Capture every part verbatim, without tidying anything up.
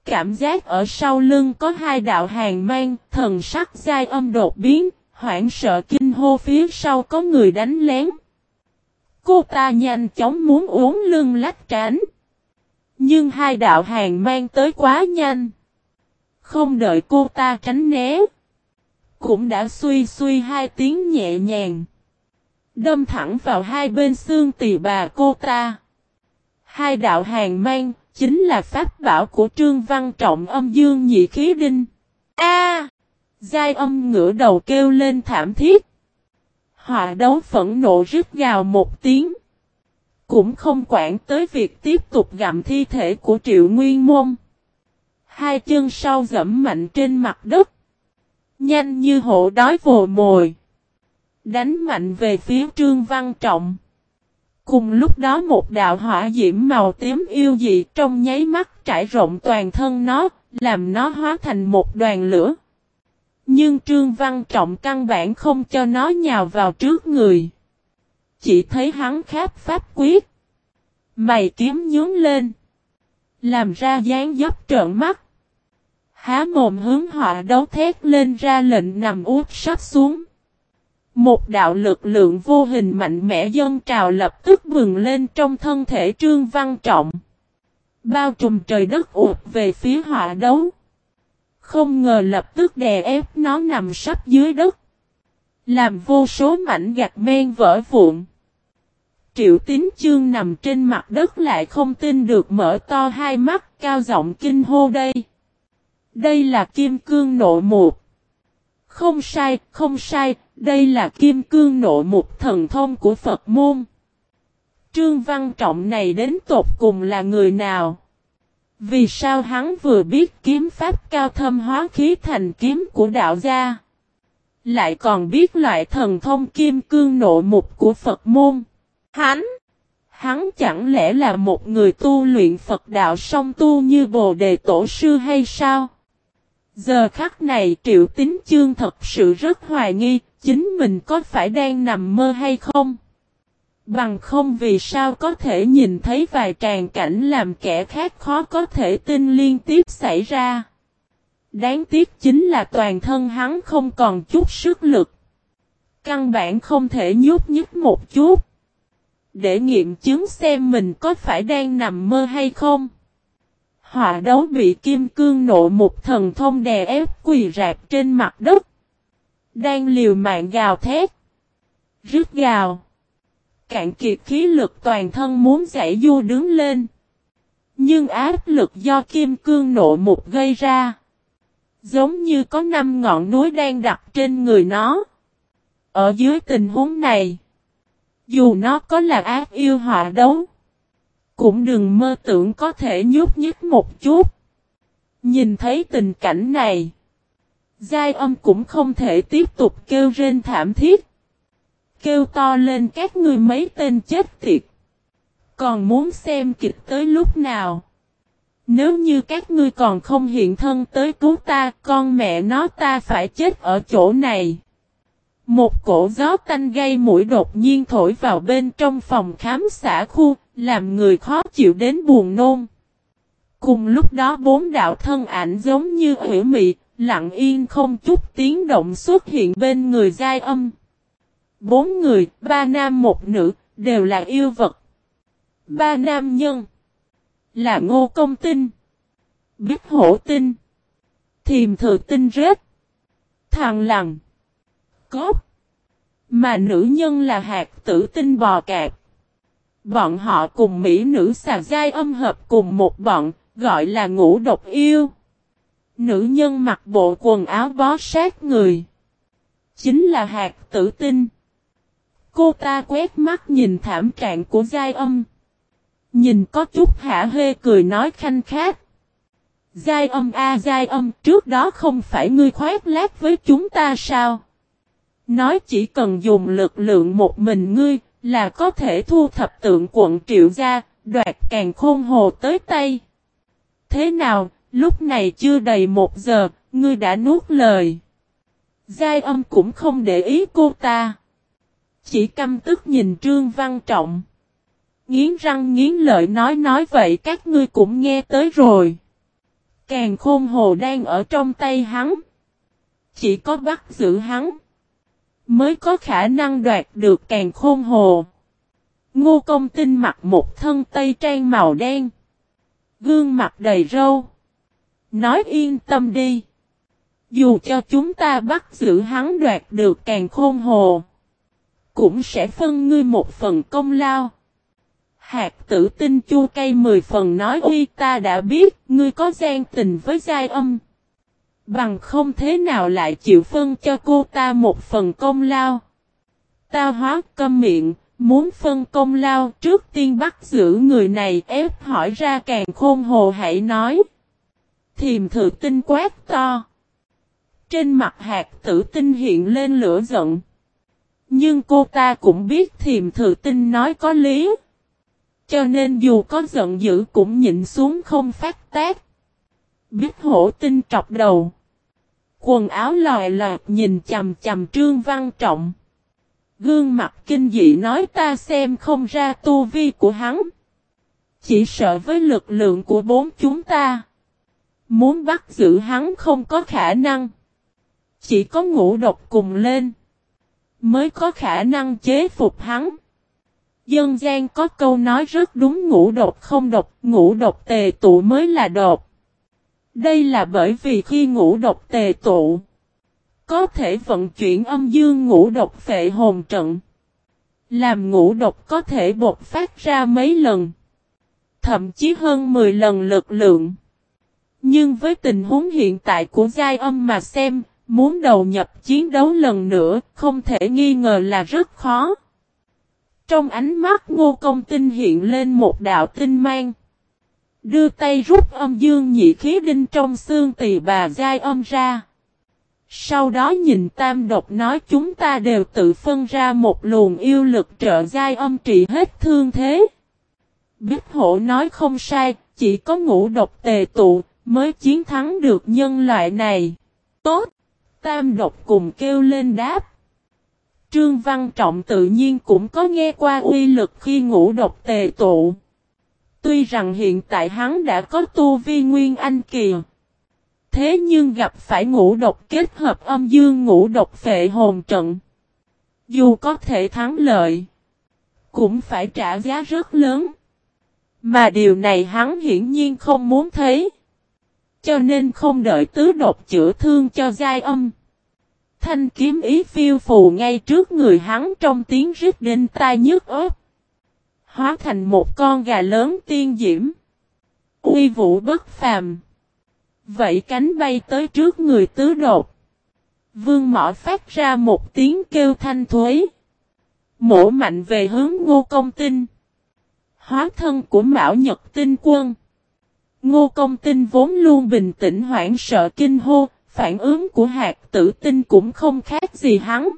cảm giác ở sau lưng có hai đạo hàng mang, thần sắc Giai Âm đột biến, hoảng sợ kinh hô phía sau có người đánh lén. Cô ta nhanh chóng muốn uốn lưng lách tránh. Nhưng hai đạo hàng mang tới quá nhanh. Không đợi cô ta tránh né. Cũng đã suy suy hai tiếng nhẹ nhàng. Đâm thẳng vào hai bên xương tỳ bà cô ta. Hai đạo hàng mang chính là pháp bảo của Trương Văn Trọng âm dương nhị khí đinh. A! Giai Âm ngửa đầu kêu lên thảm thiết. Họa đấu phẫn nộ rít gào một tiếng. Cũng không quản tới việc tiếp tục gặm thi thể của Triệu Nguyên Môn. Hai chân sau giẫm mạnh trên mặt đất. Nhanh như hổ đói vồ mồi. Đánh mạnh về phía Trương Văn Trọng. Cùng lúc đó một đạo hỏa diễm màu tím yêu dị trong nháy mắt trải rộng toàn thân nó, làm nó hóa thành một đoàn lửa. Nhưng Trương Văn Trọng căn bản không cho nó nhào vào trước người. Chỉ thấy hắn kháp pháp quyết. Mày kiếm nhướng lên. Làm ra dáng dấp trợn mắt. Há mồm hướng Họa Đấu thét lên ra lệnh nằm úp sắp xuống. Một đạo lực lượng vô hình mạnh mẽ dâng trào lập tức bừng lên trong thân thể Trương Văn Trọng. Bao trùm trời đất ụt về phía Họa Đấu. Không ngờ lập tức đè ép nó nằm sắp dưới đất. Làm vô số mảnh gạch men vỡ vụn. Triệu Tín Chương nằm trên mặt đất lại không tin được mở to hai mắt cao giọng kinh hô đây. Đây là Kim Cương Nộ Mục. Không sai, không sai, đây là Kim Cương Nộ Mục thần thông của Phật môn. Trương Văn Trọng này đến tột cùng là người nào? Vì sao hắn vừa biết kiếm pháp cao thâm hóa khí thành kiếm của đạo gia? Lại còn biết loại thần thông Kim Cương Nộ Mục của Phật môn? Hắn! Hắn chẳng lẽ là một người tu luyện Phật đạo song tu như Bồ Đề Tổ Sư hay sao? Giờ khắc này Triệu Tín Chương thật sự rất hoài nghi, chính mình có phải đang nằm mơ hay không? Bằng không vì sao có thể nhìn thấy vài tràng cảnh làm kẻ khác khó có thể tin liên tiếp xảy ra. Đáng tiếc chính là toàn thân hắn không còn chút sức lực. Căn bản không thể nhúc nhích một chút. Để nghiệm chứng xem mình có phải đang nằm mơ hay không. Họa Đấu bị Kim Cương Nộ Mục thần thông đè ép quỳ rạp trên mặt đất. Đang liều mạng gào thét. Rít gào. Cạn kiệt khí lực toàn thân muốn giải du đứng lên. Nhưng áp lực do Kim Cương Nộ Mục gây ra. Giống như có năm ngọn núi đang đặt trên người nó. Ở dưới tình huống này. Dù nó có là ác yêu Họa Đấu. Cũng đừng mơ tưởng có thể nhúc nhích một chút. Nhìn thấy tình cảnh này. Giai Âm cũng không thể tiếp tục kêu rên thảm thiết. Kêu to lên các ngươi mấy tên chết tiệt. Còn muốn xem kịch tới lúc nào? Nếu như các ngươi còn không hiện thân tới cứu ta, con mẹ nó ta phải chết ở chỗ này. Một cổ gió tanh gây mũi đột nhiên thổi vào bên trong phòng khám xã khu, làm người khó chịu đến buồn nôn. Cùng lúc đó bốn đạo thân ảnh giống như ủy mị, lặng yên không chút tiếng động xuất hiện bên người Giai Âm. Bốn người, ba nam một nữ, đều là yêu vật. Ba nam nhân là Ngô Công Tinh, Bích Hổ Tinh, Thiềm Thự Tinh Rết, Thằng Lằn, Cốt. Mà nữ nhân là Hạt Tử Tinh Bò Cạp. Bọn họ cùng mỹ nữ xà Giai Âm hợp cùng một bọn, gọi là Ngũ Độc Yêu. Nữ nhân mặc bộ quần áo bó sát người. Chính là Hạt Tử Tinh. Cô ta quét mắt nhìn thảm trạng của Giai Âm. Nhìn có chút hả hê cười nói khanh khát. Giai Âm a à, Giai Âm, trước đó không phải ngươi khoác lác với chúng ta sao? Nói chỉ cần dùng lực lượng một mình ngươi, là có thể thu thập tượng quận Triệu gia, đoạt càn khôn hồ tới tay. Thế nào, lúc này chưa đầy một giờ, ngươi đã nuốt lời. Giai Âm cũng không để ý cô ta. Chỉ căm tức nhìn Trương Văn Trọng. Nghiến răng nghiến lợi nói nói vậy các ngươi cũng nghe tới rồi. Càn khôn hồ đang ở trong tay hắn. Chỉ có bắt giữ hắn mới có khả năng đoạt được càn khôn hồ. Ngô Công Tinh mặc một thân tây trang màu đen. Gương mặt đầy râu. Nói yên tâm đi. Dù cho chúng ta bắt giữ hắn đoạt được càn khôn hồ, cũng sẽ phân ngươi một phần công lao. Hạt Tử Tinh chua cay mười phần nói uy ta đã biết ngươi có gian tình với Giai Âm. Bằng không thế nào lại chịu phân cho cô ta một phần công lao. Ta hóa câm miệng, muốn phân công lao trước tiên bắt giữ người này ép hỏi ra càn khôn hồ hãy nói. Thiềm Thử Tinh quát to. Trên mặt Hạt Tử Tinh hiện lên lửa giận. Nhưng cô ta cũng biết Thiềm Thử Tinh nói có lý. Cho nên dù có giận dữ cũng nhịn xuống không phát tác. Biết Hổ Tinh trọc đầu. Quần áo lòi lọt nhìn chầm chầm Trương Văn Trọng. Gương mặt kinh dị nói ta xem không ra tu vi của hắn. Chỉ sợ với lực lượng của bốn chúng ta. Muốn bắt giữ hắn không có khả năng. Chỉ có ngũ độc cùng lên. Mới có khả năng chế phục hắn. Dân gian có câu nói rất đúng ngũ độc không độc, ngũ độc tề tụ mới là độc. Đây là bởi vì khi ngũ độc tề tụ, có thể vận chuyển âm dương ngũ độc phệ hồn trận. Làm ngũ độc có thể bộc phát ra mấy lần. Thậm chí hơn mười lần lực lượng. Nhưng với tình huống hiện tại của Giai Âm mà xem, muốn đầu nhập chiến đấu lần nữa, không thể nghi ngờ là rất khó. Trong ánh mắt Ngô Công Tinh hiện lên một đạo tinh mang. Đưa tay rút âm dương nhị khí đinh trong xương tỳ bà Giai Âm ra. Sau đó nhìn Tam Độc nói chúng ta đều tự phân ra một luồng yêu lực trợ Giai Âm trị hết thương thế. Bích Hổ nói không sai, chỉ có ngũ độc tề tụ mới chiến thắng được nhân loại này. Tốt! Tam Độc cùng kêu lên đáp. Trương Văn Trọng tự nhiên cũng có nghe qua uy lực khi ngũ độc tề tụ. Tuy rằng hiện tại hắn đã có tu vi nguyên anh kỳ. Thế nhưng gặp phải ngũ độc kết hợp âm dương ngũ độc phệ hồn trận. Dù có thể thắng lợi, cũng phải trả giá rất lớn. Mà điều này hắn hiển nhiên không muốn thấy. Cho nên không đợi tứ độc chữa thương cho Giai Âm. Thanh kiếm ý phiêu phù ngay trước người hắn trong tiếng rít đinh tai nhức óc. Hóa thành một con gà lớn tiên diễm. Uy vũ bất phàm. Vậy cánh bay tới trước người tứ đột. Vương Mõ phát ra một tiếng kêu thanh thuế. Mổ mạnh về hướng Ngô Công Tinh. Hóa thân của Mão Nhật Tinh Quân. Ngô Công Tinh vốn luôn bình tĩnh hoảng sợ kinh hô. Phản ứng của Hạt Tử Tinh cũng không khác gì hắn.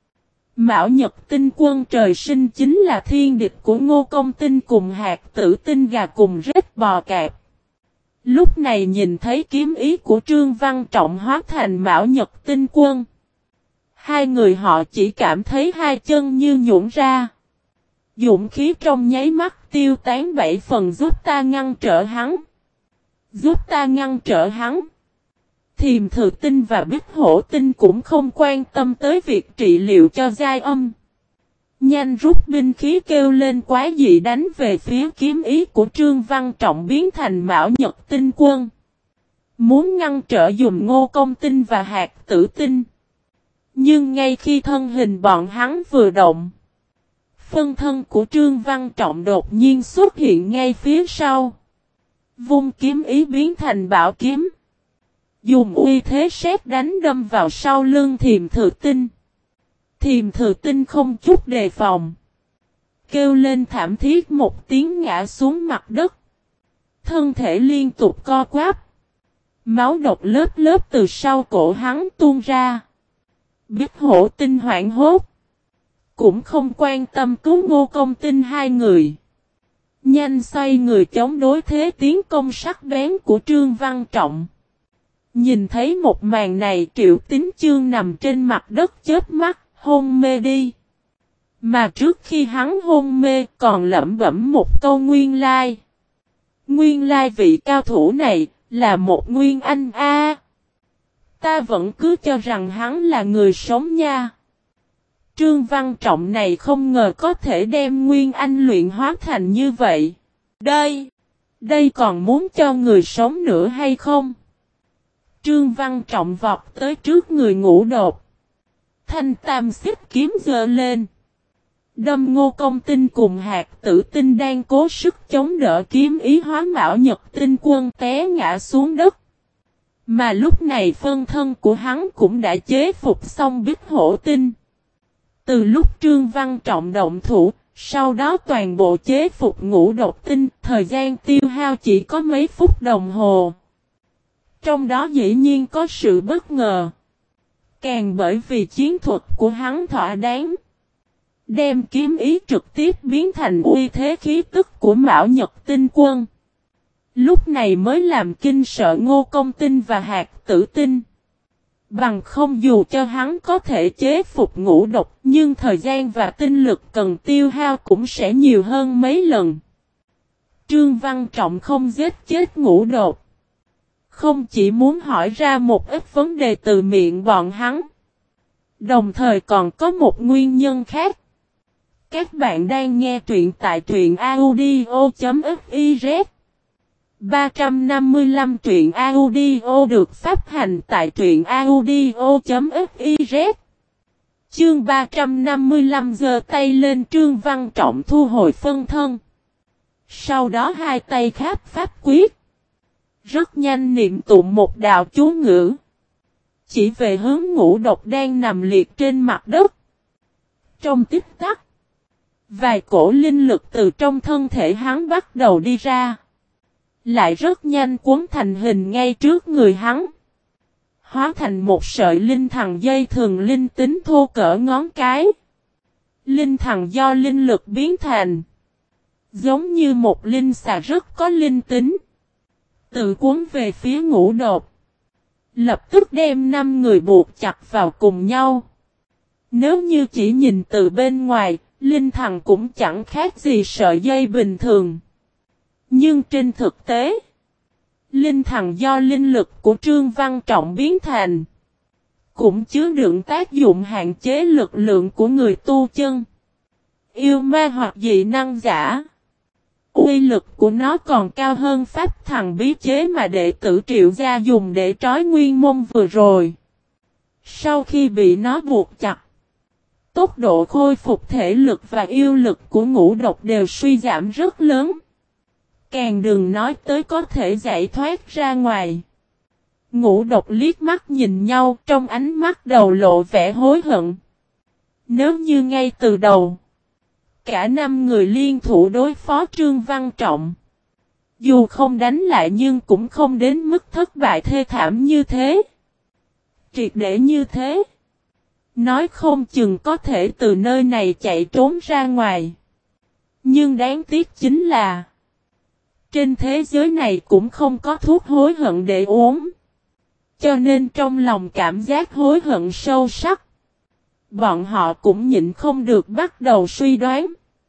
Mão Nhật Tinh Quân trời sinh chính là thiên địch của Ngô Công Tinh cùng Hạt Tử Tinh gà cùng rết bò cạp. Lúc này nhìn thấy kiếm ý của Trương Văn Trọng hóa thành Mão Nhật Tinh Quân. Hai người họ chỉ cảm thấy hai chân như nhũn ra. Dũng khí trong nháy mắt tiêu tán bảy phần giúp ta ngăn trở hắn. Giúp ta ngăn trở hắn. Thiềm Thử Tinh và Bích Hổ Tinh cũng không quan tâm tới việc trị liệu cho Giai Âm. Nhanh rút binh khí kêu lên quái dị đánh về phía kiếm ý của Trương Văn Trọng biến thành Mão Nhật Tinh Quân. Muốn ngăn trở dùm Ngô Công Tinh và Hạt Tử Tinh. Nhưng ngay khi thân hình bọn hắn vừa động, phân thân của Trương Văn Trọng đột nhiên xuất hiện ngay phía sau. Vung kiếm ý biến thành bảo kiếm. Dùng uy thế sét đánh đâm vào sau lưng Thiềm Thử Tinh. Thiềm Thử Tinh không chút đề phòng. Kêu lên thảm thiết một tiếng ngã xuống mặt đất. Thân thể liên tục co quắp. Máu độc lớp lớp từ sau cổ hắn tuôn ra. Bích Hổ Tinh hoảng hốt. Cũng không quan tâm cứu Ngô Công Tinh hai người. Nhanh xoay người chống đối thế tiến công sắc bén của Trương Văn Trọng. Nhìn thấy một màn này Triệu Tín Chương nằm trên mặt đất chớp mắt, hôn mê đi. Mà trước khi hắn hôn mê còn lẩm bẩm một câu nguyên lai. Nguyên lai vị cao thủ này Là một Nguyên Anh a. Ta vẫn cứ cho rằng hắn là người sống nha. Trương Văn Trọng này không ngờ có thể đem Nguyên Anh luyện hóa thành như vậy. Đây, đây còn muốn cho người sống nữa hay không? Trương Văn Trọng vọt tới trước người Ngũ Đột. Thanh tam xích kiếm giơ lên. Đâm Ngô Công Tinh cùng Hạt Tử Tinh đang cố sức chống đỡ kiếm ý hóa Mão Nhật Tinh Quân té ngã xuống đất. Mà lúc này phân thân của hắn cũng đã chế phục xong Bích Hổ Tinh. Từ lúc Trương Văn Trọng động thủ, sau đó toàn bộ chế phục Ngũ Độc Tinh, thời gian tiêu hao chỉ có mấy phút đồng hồ. Trong đó dĩ nhiên có sự bất ngờ. Càng bởi vì chiến thuật của hắn thỏa đáng. Đem kiếm ý trực tiếp biến thành uy thế khí tức của Mão Nhật Tinh Quân. Lúc này mới làm kinh sợ Ngô Công Tinh và Hạt Tử Tinh. Bằng không dù cho hắn có thể chế phục ngũ độc, nhưng thời gian và tinh lực cần tiêu hao cũng sẽ nhiều hơn mấy lần. Trương Văn Trọng không giết chết ngũ độc. Không chỉ muốn hỏi ra một ít vấn đề từ miệng bọn hắn. Đồng thời còn có một nguyên nhân khác. Các bạn đang nghe truyện tại truyện audio chấm fiz. ba trăm năm mươi lăm truyện audio được phát hành tại truyện audio chấm fiz. Chương ba trăm năm mươi lăm giơ tay lên Trương Văn Trọng thu hồi phân thân. Sau đó hai tay kháp pháp quyết. Rất nhanh niệm tụng một đạo chú ngữ. Chỉ về hướng ngũ độc đang nằm liệt trên mặt đất. Trong tích tắc. Vài cổ linh lực từ trong thân thể hắn bắt đầu đi ra. Lại rất nhanh cuốn thành hình ngay trước người hắn. Hóa thành một sợi linh thần dây thường linh tính thô cỡ ngón cái. Linh thần do linh lực biến thành. Giống như một linh xà rất có linh tính. Tự cuốn về phía ngũ đột. Lập tức đem năm người buộc chặt vào cùng nhau. Nếu như chỉ nhìn từ bên ngoài, linh thần cũng chẳng khác gì sợi dây bình thường. Nhưng trên thực tế, linh thần do linh lực của Trương Văn Trọng biến thành, cũng chứa đựng tác dụng hạn chế lực lượng của người tu chân, yêu ma hoặc dị năng giả. Uy lực của nó còn cao hơn pháp thần bí chế mà đệ tử Triệu Gia dùng để trói Nguyên Môn vừa rồi. Sau khi bị nó buộc chặt, tốc độ khôi phục thể lực và yêu lực của ngũ độc đều suy giảm rất lớn. Càng đừng nói tới có thể giải thoát ra ngoài. Ngũ độc liếc mắt nhìn nhau trong ánh mắt đầu lộ vẻ hối hận. Nếu như ngay từ đầu, cả năm người liên thủ đối phó Trương Văn Trọng. Dù không đánh lại nhưng cũng không đến mức thất bại thê thảm như thế. Triệt để như thế. Nói không chừng có thể từ nơi này chạy trốn ra ngoài. Nhưng đáng tiếc chính là trên thế giới này cũng không có thuốc hối hận để uống. Cho nên trong lòng cảm giác hối hận sâu sắc. Bọn họ cũng nhịn không được bắt đầu suy đoán.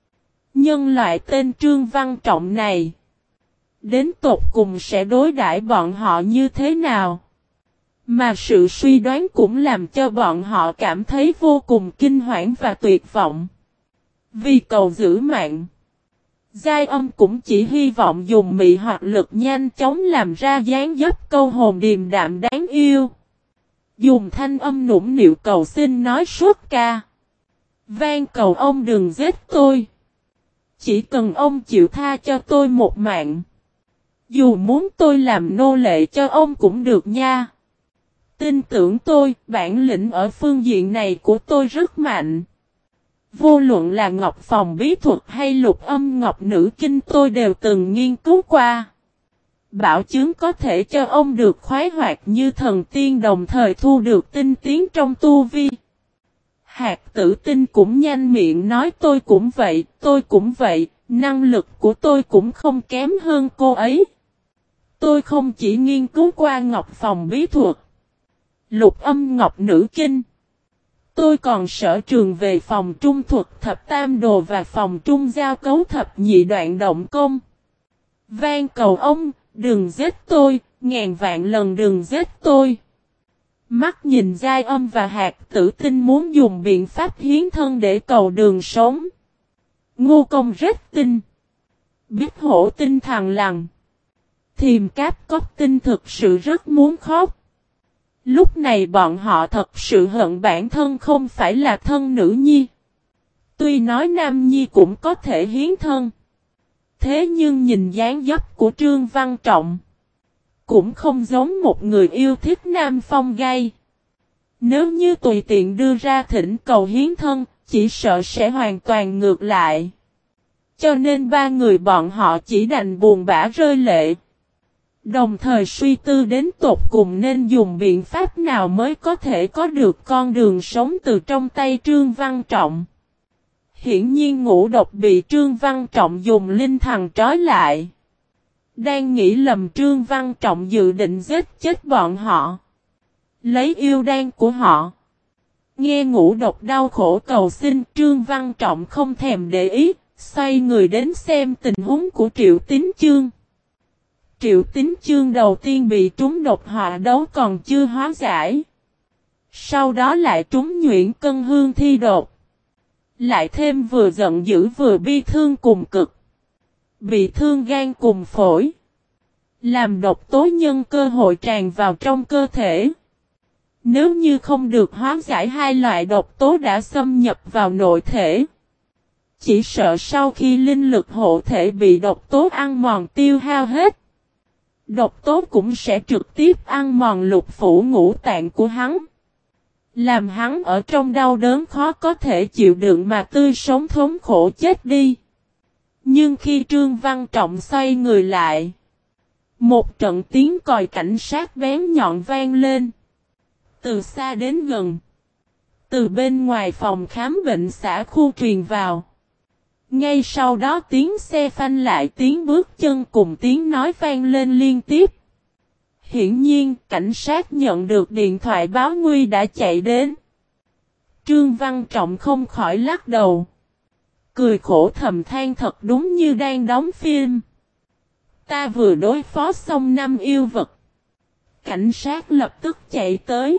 Nhân loại tên Trương Văn Trọng này, đến tột cùng sẽ đối đãi bọn họ như thế nào? Mà sự suy đoán cũng làm cho bọn họ cảm thấy vô cùng kinh hoảng và tuyệt vọng. Vì cầu giữ mạng, Giai Âm cũng chỉ hy vọng dùng mị hoặc lực nhanh chóng làm ra dáng dấp câu hồn điềm đạm đáng yêu. Dùng thanh âm nũng nịu cầu xin nói suốt ca. Van cầu ông đừng giết tôi. Chỉ cần ông chịu tha cho tôi một mạng. Dù muốn tôi làm nô lệ cho ông cũng được nha. Tin tưởng tôi, bản lĩnh ở phương diện này của tôi rất mạnh. Vô luận là ngọc phòng bí thuật hay lục âm ngọc nữ kinh tôi đều từng nghiên cứu qua. Bảo chứng có thể cho ông được khoái hoạt như thần tiên đồng thời thu được tinh tiến trong tu vi. Hạt Tử Tinh cũng nhanh miệng nói tôi cũng vậy, tôi cũng vậy, năng lực của tôi cũng không kém hơn cô ấy. Tôi không chỉ nghiên cứu qua ngọc phòng bí thuật, lục âm ngọc nữ kinh. Tôi còn sở trường về phòng trung thuật thập tam đồ và phòng trung giao cấu thập nhị đoạn động công. Van cầu ông, đừng giết tôi, Ngàn vạn lần đừng giết tôi. Mắt nhìn Giai Âm và Hạt Tử Tinh muốn dùng biện pháp hiến thân để cầu đường sống. Ngô Công Rết Tinh, Biết Hổ Tinh thằng lằn, Thiềm Cáp Cốc Tinh thực sự rất muốn khóc. Lúc này bọn họ thật sự hận bản thân không phải là thân nữ nhi. Tuy nói nam nhi cũng có thể hiến thân. Thế nhưng nhìn dáng dấp của Trương Văn Trọng, cũng không giống một người yêu thích Nam Phong gay. Nếu như tùy tiện đưa ra thỉnh cầu hiến thân, chỉ sợ sẽ hoàn toàn ngược lại. Cho nên ba người bọn họ chỉ đành buồn bã rơi lệ. Đồng thời suy tư đến tột cùng nên dùng biện pháp nào mới có thể có được con đường sống từ trong tay Trương Văn Trọng. Hiển nhiên Ngũ Độc bị Trương Văn Trọng dùng linh thần trói lại. Đang nghĩ lầm Trương Văn Trọng dự định giết chết bọn họ. Lấy yêu đan của họ. Nghe Ngũ Độc đau khổ cầu xin, Trương Văn Trọng không thèm để ý, xoay người đến xem tình huống của Triệu Tín Chương. Triệu Tín Chương đầu tiên bị trúng độc họa đấu còn chưa hóa giải. Sau đó lại trúng nhuyễn cân hương thi đột. Lại thêm vừa giận dữ vừa bi thương cùng cực. Bị thương gan cùng phổi. Làm độc tố nhân cơ hội tràn vào trong cơ thể. Nếu như không được hóa giải hai loại độc tố đã xâm nhập vào nội thể. Chỉ sợ sau khi linh lực hộ thể bị độc tố ăn mòn tiêu hao hết. Độc tố cũng sẽ trực tiếp ăn mòn lục phủ ngũ tạng của hắn. Làm hắn ở trong đau đớn khó có thể chịu đựng mà tươi sống thống khổ chết đi. Nhưng khi Trương Văn Trọng xoay người lại. Một trận tiếng còi cảnh sát bén nhọn vang lên. Từ xa đến gần. Từ bên ngoài phòng khám bệnh xã khu truyền vào. Ngay sau đó tiếng xe phanh lại, tiếng bước chân cùng tiếng nói vang lên liên tiếp. Hiển nhiên cảnh sát nhận được điện thoại báo nguy đã chạy đến. Trương Văn Trọng không khỏi lắc đầu. Cười khổ thầm than thật đúng như đang đóng phim. Ta vừa đối phó xong năm yêu vật. Cảnh sát lập tức chạy tới.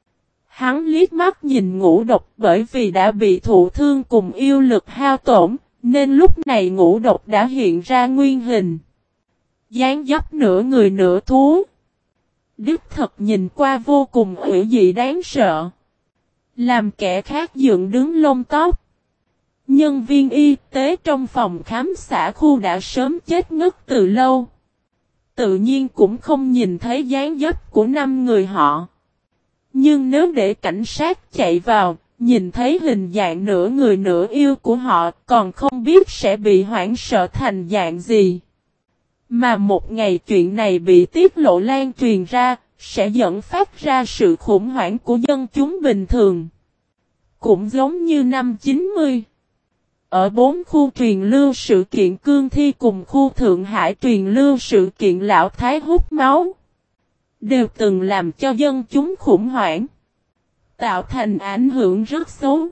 Hắn liếc mắt nhìn Ngũ Độc, bởi vì đã bị thụ thương cùng yêu lực hao tổn, nên lúc này Ngũ Độc đã hiện ra nguyên hình. Dáng dấp nửa người nửa thú. Đích thật nhìn qua vô cùng ủy dị đáng sợ. Làm kẻ khác dựng đứng lông tóc. Nhân viên y tế trong phòng khám xã khu đã sớm chết ngất từ lâu. Tự nhiên cũng không nhìn thấy dáng dấp của năm người họ. Nhưng nếu để cảnh sát chạy vào, nhìn thấy hình dạng nửa người nửa yêu của họ, còn không biết sẽ bị hoảng sợ thành dạng gì. Mà một ngày chuyện này bị tiết lộ lan truyền ra, sẽ dẫn phát ra sự khủng hoảng của dân chúng bình thường. Cũng giống như năm chín mươi. Ở bốn khu truyền lưu sự kiện Cương Thi cùng khu Thượng Hải truyền lưu sự kiện Lão Thái hút máu. Đều từng làm cho dân chúng khủng hoảng. Tạo thành ảnh hưởng rất xấu.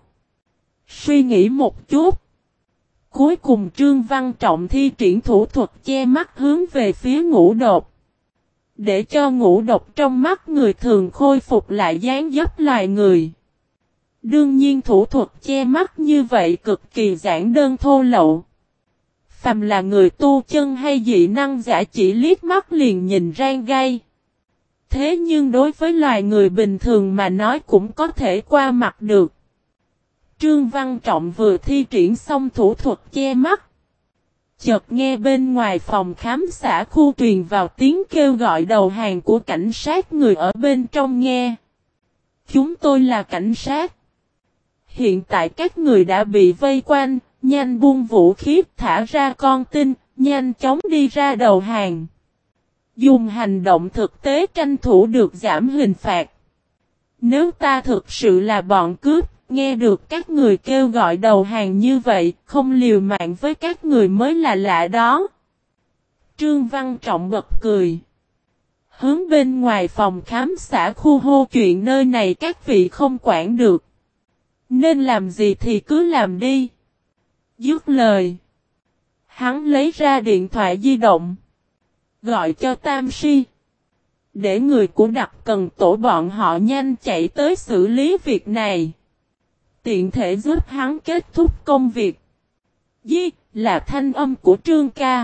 Suy nghĩ một chút. Cuối cùng Trương Văn Trọng thi triển thủ thuật che mắt hướng về phía Ngũ Độc. Để cho Ngũ Độc trong mắt người thường khôi phục lại dáng dấp loài người. Đương nhiên thủ thuật che mắt như vậy cực kỳ giản đơn thô lậu. Phàm là người tu chân hay dị năng giả chỉ liếc mắt liền nhìn rang gai. Thế nhưng đối với loài người bình thường mà nói cũng có thể qua mặt được. Trương Văn Trọng vừa thi triển xong thủ thuật che mắt. Chợt nghe bên ngoài phòng khám xã khu truyền vào tiếng kêu gọi đầu hàng của cảnh sát, người ở bên trong nghe. Chúng tôi là cảnh sát. Hiện tại các người đã bị vây quanh, nhanh buông vũ khí thả ra con tin, nhanh chóng đi ra đầu hàng. Dùng hành động thực tế tranh thủ được giảm hình phạt. Nếu ta thực sự là bọn cướp, nghe được các người kêu gọi đầu hàng như vậy, không liều mạng với các người mới là lạ đó. Trương Văn Trọng bật cười. Hướng bên ngoài phòng khám xã khu hô chuyện nơi này các vị không quản được. Nên làm gì thì cứ làm đi. Dứt lời. Hắn lấy ra điện thoại di động. Gọi cho Tam Si. Để người của đặc cần tổ bọn họ nhanh chạy tới xử lý việc này. Tiện thể giúp hắn kết thúc công việc. Di, là thanh âm của Trương ca.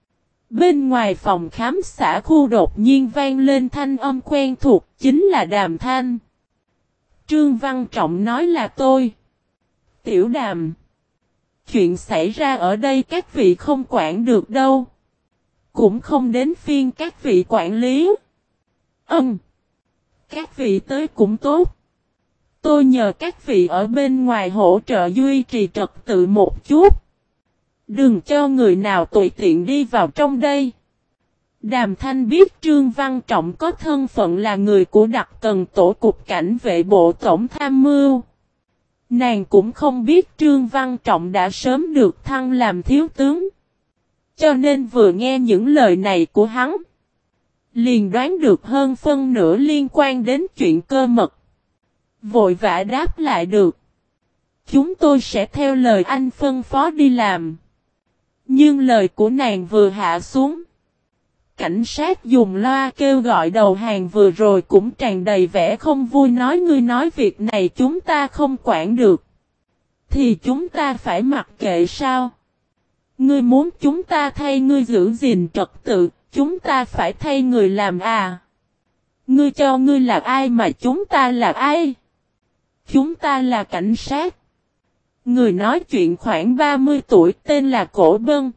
Bên ngoài phòng khám xã khu đột nhiên vang lên thanh âm quen thuộc, chính là Đàm Thanh. Trương Văn Trọng nói là tôi. Tiểu Đàm. Chuyện xảy ra ở đây các vị không quản được đâu. Cũng không đến phiên các vị quản lý. Ừm. Các vị tới cũng tốt. Tôi nhờ các vị ở bên ngoài hỗ trợ duy trì trật tự một chút. Đừng cho người nào tùy tiện đi vào trong đây. Đàm Thanh biết Trương Văn Trọng có thân phận là người của đặc cần tổ cục cảnh vệ bộ tổng tham mưu. Nàng cũng không biết Trương Văn Trọng đã sớm được thăng làm thiếu tướng. Cho nên vừa nghe những lời này của hắn, liền đoán được hơn phân nửa liên quan đến chuyện cơ mật. Vội vã đáp lại được. Chúng tôi sẽ theo lời anh phân phó đi làm. Nhưng lời của nàng vừa hạ xuống. Cảnh sát dùng loa kêu gọi đầu hàng vừa rồi cũng tràn đầy vẻ không vui, nói ngươi nói việc này chúng ta không quản được. Thì chúng ta phải mặc kệ sao? Ngươi muốn chúng ta thay ngươi giữ gìn trật tự, chúng ta phải thay người làm à? Ngươi cho ngươi là ai mà chúng ta là ai? Chúng ta là cảnh sát. Người nói chuyện khoảng ba mươi tuổi tên là Cổ Bân.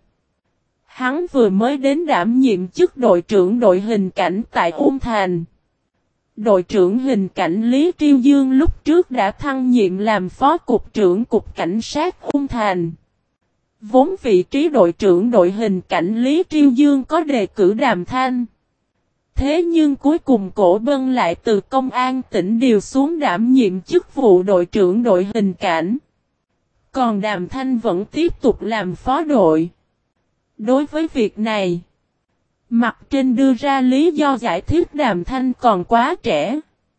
Hắn vừa mới đến đảm nhiệm chức đội trưởng đội hình cảnh tại Ung Thành. Đội trưởng hình cảnh Lý Triêu Dương lúc trước đã thăng nhiệm làm phó cục trưởng cục cảnh sát Ung Thành. Vốn vị trí đội trưởng đội hình cảnh Lý Triêu Dương có đề cử Đàm Thanh. Thế nhưng cuối cùng Cổ Bân lại từ công an tỉnh điều xuống đảm nhiệm chức vụ đội trưởng đội hình cảnh. Còn Đàm Thanh vẫn tiếp tục làm phó đội. Đối với việc này, Mặt trên đưa ra lý do giải thích Đàm Thanh còn quá trẻ.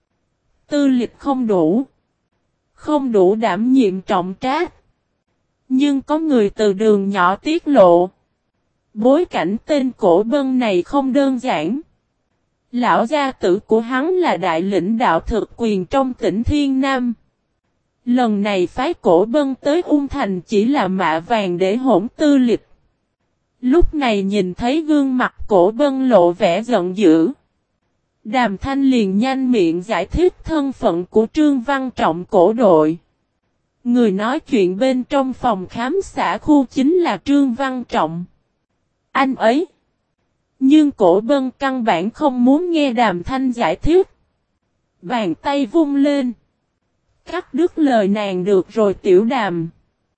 Tư lịch không đủ. Không đủ đảm nhiệm trọng trách. Nhưng có người từ đường nhỏ tiết lộ. Bối cảnh tên Cổ Bân này không đơn giản. Lão gia tử của hắn là đại lĩnh đạo thực quyền trong tỉnh Thiên Nam. Lần này phái Cổ Bân tới Ung Thành chỉ là mạ vàng để hỗn tư lịch. Lúc này nhìn thấy gương mặt Cổ Bân lộ vẻ giận dữ. Đàm Thanh liền nhanh miệng giải thích thân phận của Trương Văn Trọng cổ đội. Người nói chuyện bên trong phòng khám xã khu chính là Trương Văn Trọng. Anh ấy. Nhưng Cổ Bân căn bản không muốn nghe Đàm Thanh giải thích. Bàn tay vung lên. Cắt đứt lời nàng được rồi Tiểu Đàm.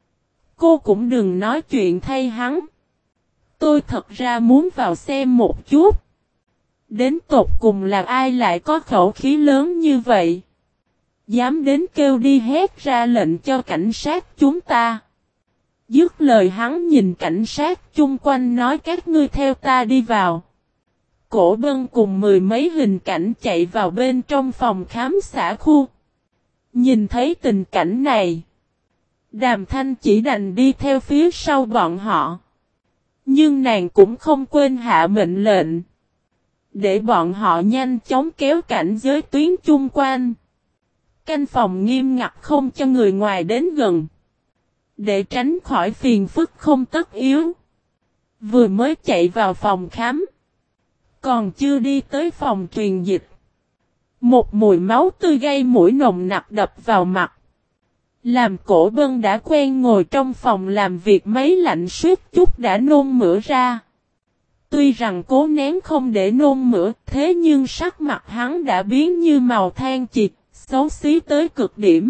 Cô cũng đừng nói chuyện thay hắn. Tôi thật ra muốn vào xem một chút. Đến tột cùng là ai lại có khẩu khí lớn như vậy? Dám đến kêu đi hét ra lệnh cho cảnh sát chúng ta. Dứt lời hắn nhìn cảnh sát chung quanh nói các ngươi theo ta đi vào. Cổ Bân cùng mười mấy hình cảnh chạy vào bên trong phòng khám xã khu. Nhìn thấy tình cảnh này. Đàm Thanh chỉ đành đi theo phía sau bọn họ. Nhưng nàng cũng không quên hạ mệnh lệnh. Để bọn họ nhanh chóng kéo cảnh giới tuyến chung quanh. Canh phòng nghiêm ngặt không cho người ngoài đến gần. Để tránh khỏi phiền phức không tất yếu. Vừa mới chạy vào phòng khám. Còn chưa đi tới phòng truyền dịch. Một mùi máu tươi gây mũi nồng nặc đập vào mặt. Làm Cổ Bân đã quen ngồi trong phòng làm việc máy lạnh suýt chút đã nôn mửa ra. Tuy rằng cố nén không để nôn mửa, thế nhưng sắc mặt hắn đã biến như màu than chịt, xấu xí tới cực điểm.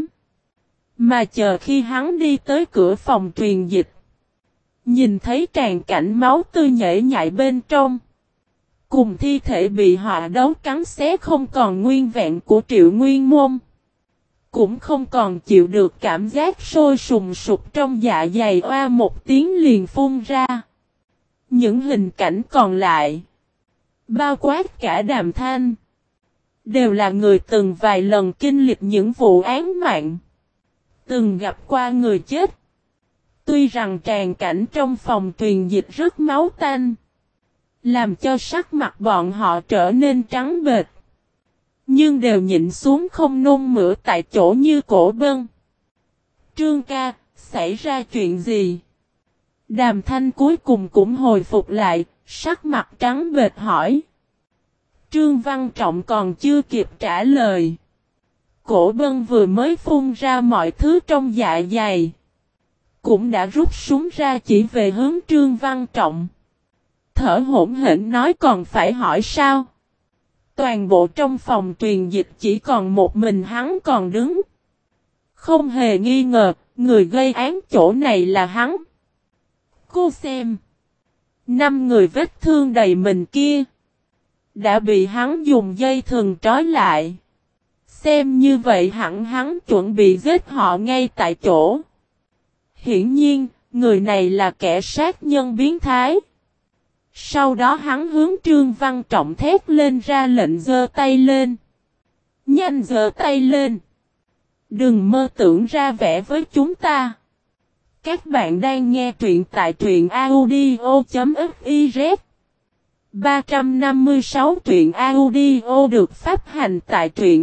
Mà chờ khi hắn đi tới cửa phòng truyền dịch, nhìn thấy tràn cảnh máu tươi nhễ nhại bên trong. Cùng thi thể bị họ đấu cắn xé không còn nguyên vẹn của Triệu Nguyên Môn. Cũng không còn chịu được cảm giác sôi sùng sục trong dạ dày oa một tiếng liền phun ra. Những hình cảnh còn lại, bao quát cả Đàm Thanh, đều là người từng vài lần kinh lịch những vụ án mạng, từng gặp qua người chết. Tuy rằng tràn cảnh trong phòng truyền dịch rất máu tanh, làm cho sắc mặt bọn họ trở nên trắng bệch. Nhưng đều nhịn xuống không nôn mửa tại chỗ như Cổ Bân. Trương ca, xảy ra chuyện gì? Đàm Thanh cuối cùng cũng hồi phục lại, sắc mặt trắng bệch hỏi. Trương Văn Trọng còn chưa kịp trả lời. Cổ Bân vừa mới phun ra mọi thứ trong dạ dày. Cũng đã rút súng ra chỉ về hướng Trương Văn Trọng. Thở hổn hển nói còn phải hỏi sao? Toàn bộ trong phòng truyền dịch chỉ còn một mình hắn còn đứng. Không hề nghi ngờ, người gây án chỗ này là hắn. Cô xem. Năm người vết thương đầy mình kia. Đã bị hắn dùng dây thừng trói lại. Xem như vậy hẳn hắn chuẩn bị giết họ ngay tại chỗ. Hiển nhiên, người này là kẻ sát nhân biến thái. Sau đó hắn hướng Trương Văn Trọng thét lên ra lệnh giơ tay lên. Nhanh giơ tay lên. Đừng mơ tưởng ra vẻ với chúng ta. Các bạn đang nghe truyện tại truyện audio.fiz. ba trăm năm mươi sáu truyện audio được phát hành tại truyện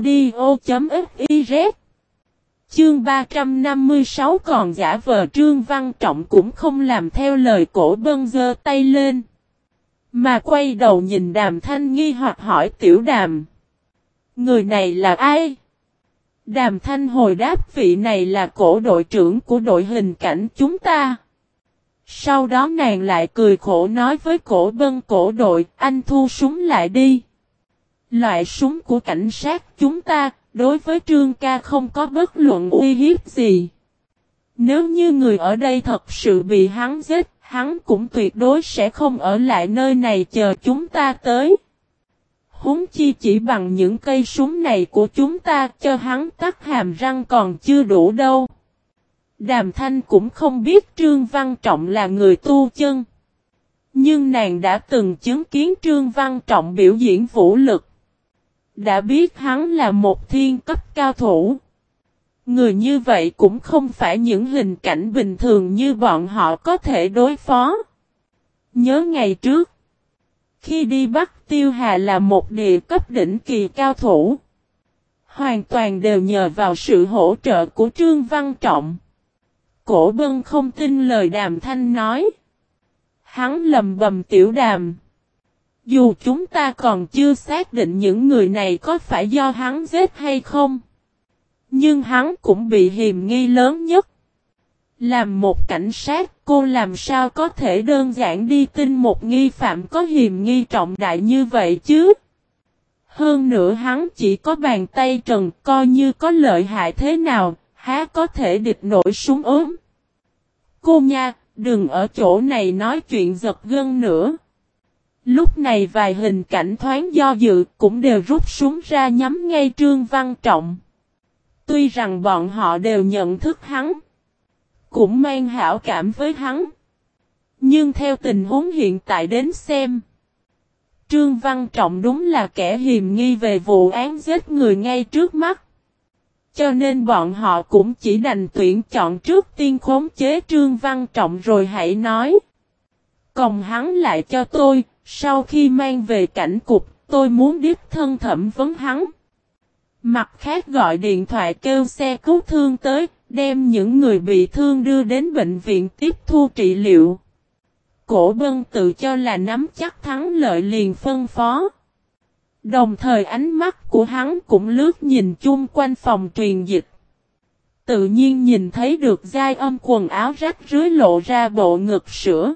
audio.fiz. Chương ba trăm năm mươi sáu còn giả vờ Trương Văn Trọng cũng không làm theo lời Cổ Bân giơ tay lên. Mà quay đầu nhìn Đàm Thanh nghi hoặc hỏi Tiểu Đàm. Người này là ai? Đàm Thanh hồi đáp vị này là Cổ đội trưởng của đội hình cảnh chúng ta. Sau đó nàng lại cười khổ nói với Cổ Bân Cổ đội, anh thu súng lại đi. Loại súng của cảnh sát chúng ta, đối với Trương ca không có bất luận uy hiếp gì. Nếu như người ở đây thật sự bị hắn giết, hắn cũng tuyệt đối sẽ không ở lại nơi này chờ chúng ta tới. Huống chi chỉ bằng những cây súng này của chúng ta cho hắn tắt hàm răng còn chưa đủ đâu. Đàm Thanh cũng không biết Trương Văn Trọng là người tu chân. Nhưng nàng đã từng chứng kiến Trương Văn Trọng biểu diễn vũ lực. Đã biết hắn là một thiên cấp cao thủ. Người như vậy cũng không phải những hình cảnh bình thường như bọn họ có thể đối phó. Nhớ ngày trước. Khi đi bắt Tiêu Hà là một địa cấp đỉnh kỳ cao thủ. Hoàn toàn đều nhờ vào sự hỗ trợ của Trương Văn Trọng. Cổ Bân không tin lời Đàm Thanh nói. Hắn lầm bầm Tiểu Đàm. Dù chúng ta còn chưa xác định những người này có phải do hắn giết hay không. Nhưng hắn cũng bị hiềm nghi lớn nhất. Làm một cảnh sát, cô làm sao có thể đơn giản đi tin một nghi phạm có hiềm nghi trọng đại như vậy chứ? Hơn nữa hắn chỉ có bàn tay trần, coi như có lợi hại thế nào, há có thể địch nổi súng ốm. Cô nha, đừng ở chỗ này nói chuyện giật gân nữa. Lúc này vài hình cảnh thoáng do dự cũng đều rút súng ra nhắm ngay Trương Văn Trọng. Tuy rằng bọn họ đều nhận thức hắn, cũng mang hảo cảm với hắn. Nhưng theo tình huống hiện tại đến xem, Trương Văn Trọng đúng là kẻ hiềm nghi về vụ án giết người ngay trước mắt. Cho nên bọn họ cũng chỉ đành tuyển chọn trước tiên khống chế Trương Văn Trọng rồi hãy nói. Còng hắn lại cho tôi, sau khi mang về cảnh cục, tôi muốn đích thân thẩm vấn hắn. Mặt khác gọi điện thoại kêu xe cứu thương tới, đem những người bị thương đưa đến bệnh viện tiếp thu trị liệu. Cổ Bân tự cho là nắm chắc thắng lợi liền phân phó. Đồng thời ánh mắt của hắn cũng lướt nhìn chung quanh phòng truyền dịch. Tự nhiên nhìn thấy được Giai Âm quần áo rách rưới lộ ra bộ ngực sữa.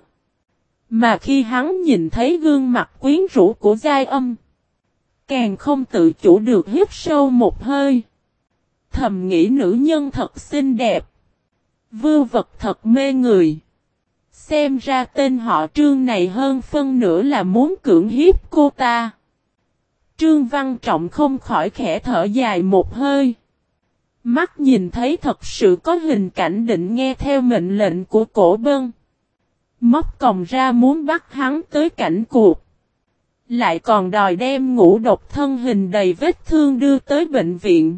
Mà khi hắn nhìn thấy gương mặt quyến rũ của Giai Âm, càng không tự chủ được hít sâu một hơi. Thầm nghĩ nữ nhân thật xinh đẹp. Vưu vật thật mê người. Xem ra tên họ Trương này hơn phân nửa là muốn cưỡng hiếp cô ta. Trương Văn Trọng không khỏi khẽ thở dài một hơi. Mắt nhìn thấy thật sự có hình cảnh định nghe theo mệnh lệnh của Cổ Bân. Móc còng ra muốn bắt hắn tới cảnh cuộc. Lại còn đòi đem ngũ độc thân hình đầy vết thương đưa tới bệnh viện.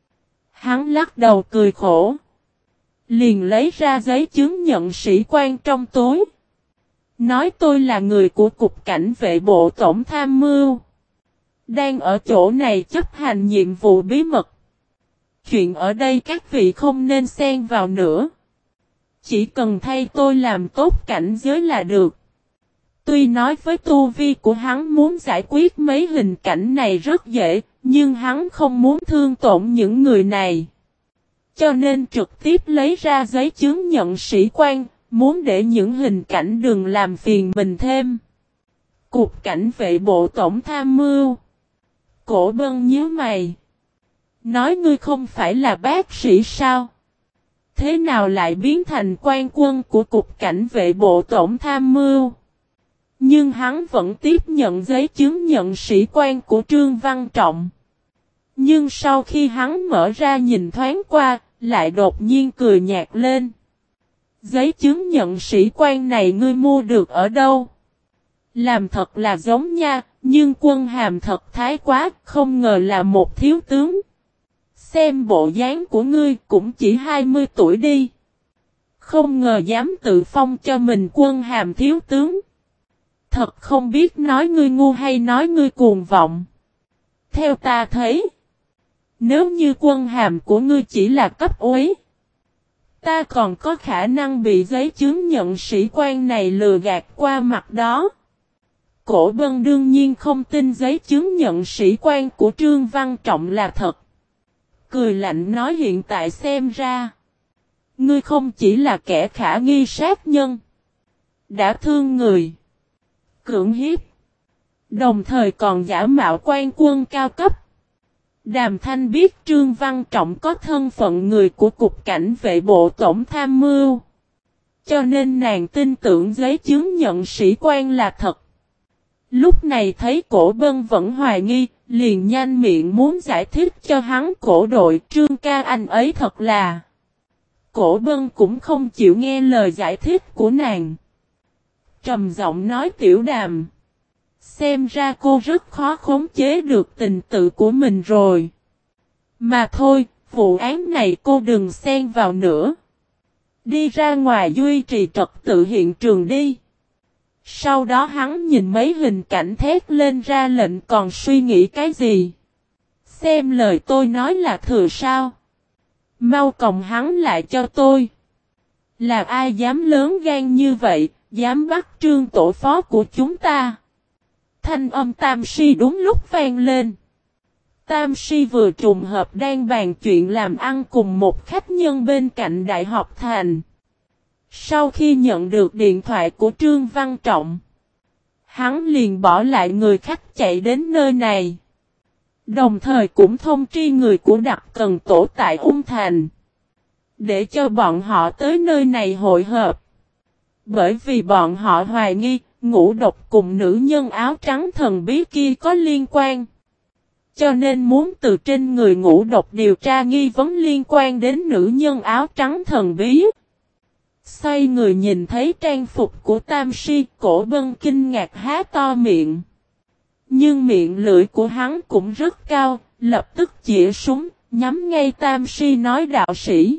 Hắn lắc đầu cười khổ. Liền lấy ra giấy chứng nhận sĩ quan trong túi. Nói tôi là người của Cục Cảnh vệ Bộ Tổng Tham mưu. Đang ở chỗ này chấp hành nhiệm vụ bí mật. Chuyện ở đây các vị không nên xen vào nữa. Chỉ cần thay tôi làm tốt cảnh giới là được. Tuy nói với tu vi của hắn muốn giải quyết mấy hình cảnh này rất dễ, nhưng hắn không muốn thương tổn những người này. Cho nên trực tiếp lấy ra giấy chứng nhận sĩ quan, muốn để những hình cảnh đừng làm phiền mình thêm. Cục Cảnh vệ Bộ Tổng Tham mưu. Cổ Bân nhíu mày. Nói ngươi không phải là bác sĩ sao? Thế nào lại biến thành quan quân của Cục Cảnh vệ Bộ Tổng Tham mưu? Nhưng hắn vẫn tiếp nhận giấy chứng nhận sĩ quan của Trương Văn Trọng. Nhưng sau khi hắn mở ra nhìn thoáng qua, lại đột nhiên cười nhạt lên. Giấy chứng nhận sĩ quan này ngươi mua được ở đâu? Làm thật là giống nha, nhưng quân hàm thật thái quá, không ngờ là một thiếu tướng. Xem bộ dáng của ngươi cũng chỉ hai mươi tuổi đi. Không ngờ dám tự phong cho mình quân hàm thiếu tướng. Thật không biết nói ngươi ngu hay nói ngươi cuồng vọng. Theo ta thấy, nếu như quân hàm của ngươi chỉ là cấp úy, ta còn có khả năng bị giấy chứng nhận sĩ quan này lừa gạt qua mặt đó. Cổ Bân đương nhiên không tin giấy chứng nhận sĩ quan của Trương Văn Trọng là thật. Cười lạnh nói hiện tại xem ra, ngươi không chỉ là kẻ khả nghi sát nhân, đã thương người, cưỡng hiếp, đồng thời còn giả mạo quan quân cao cấp. Đàm Thanh biết Trương Văn Trọng có thân phận người của Cục Cảnh vệ Bộ Tổng Tham mưu, cho nên nàng tin tưởng giấy chứng nhận sĩ quan là thật. Lúc này thấy Cổ Bân vẫn hoài nghi, liền nhanh miệng muốn giải thích cho hắn. Cổ đội Trương ca anh ấy thật là. Cổ Bân cũng không chịu nghe lời giải thích của nàng. Trầm giọng nói Tiểu Đàm. Xem ra cô rất khó khống chế được tình tự của mình rồi. Mà thôi, vụ án này cô đừng xen vào nữa. Đi ra ngoài duy trì trật tự hiện trường đi. Sau đó hắn nhìn mấy hình cảnh thét lên ra lệnh còn suy nghĩ cái gì. Xem lời tôi nói là thừa sao. Mau còng hắn lại cho tôi. Là ai dám lớn gan như vậy, dám bắt Trương tổ phó của chúng ta. Thanh âm Tam Si đúng lúc vang lên. Tam Si vừa trùng hợp đang bàn chuyện làm ăn cùng một khách nhân bên cạnh Đại học Thành. Sau khi nhận được điện thoại của Trương Văn Trọng, hắn liền bỏ lại người khách chạy đến nơi này. Đồng thời cũng thông tri người của Đặc Cần Tổ tại Ung Thành, để cho bọn họ tới nơi này hội hợp. Bởi vì bọn họ hoài nghi, ngũ độc cùng nữ nhân áo trắng thần bí kia có liên quan. Cho nên muốn từ trên người ngũ độc điều tra nghi vấn liên quan đến nữ nhân áo trắng thần bí. Xoay người nhìn thấy trang phục của Tam Si, Cổ Bân kinh ngạc há to miệng. Nhưng miệng lưỡi của hắn cũng rất cao, lập tức chĩa súng, nhắm ngay Tam Si nói đạo sĩ.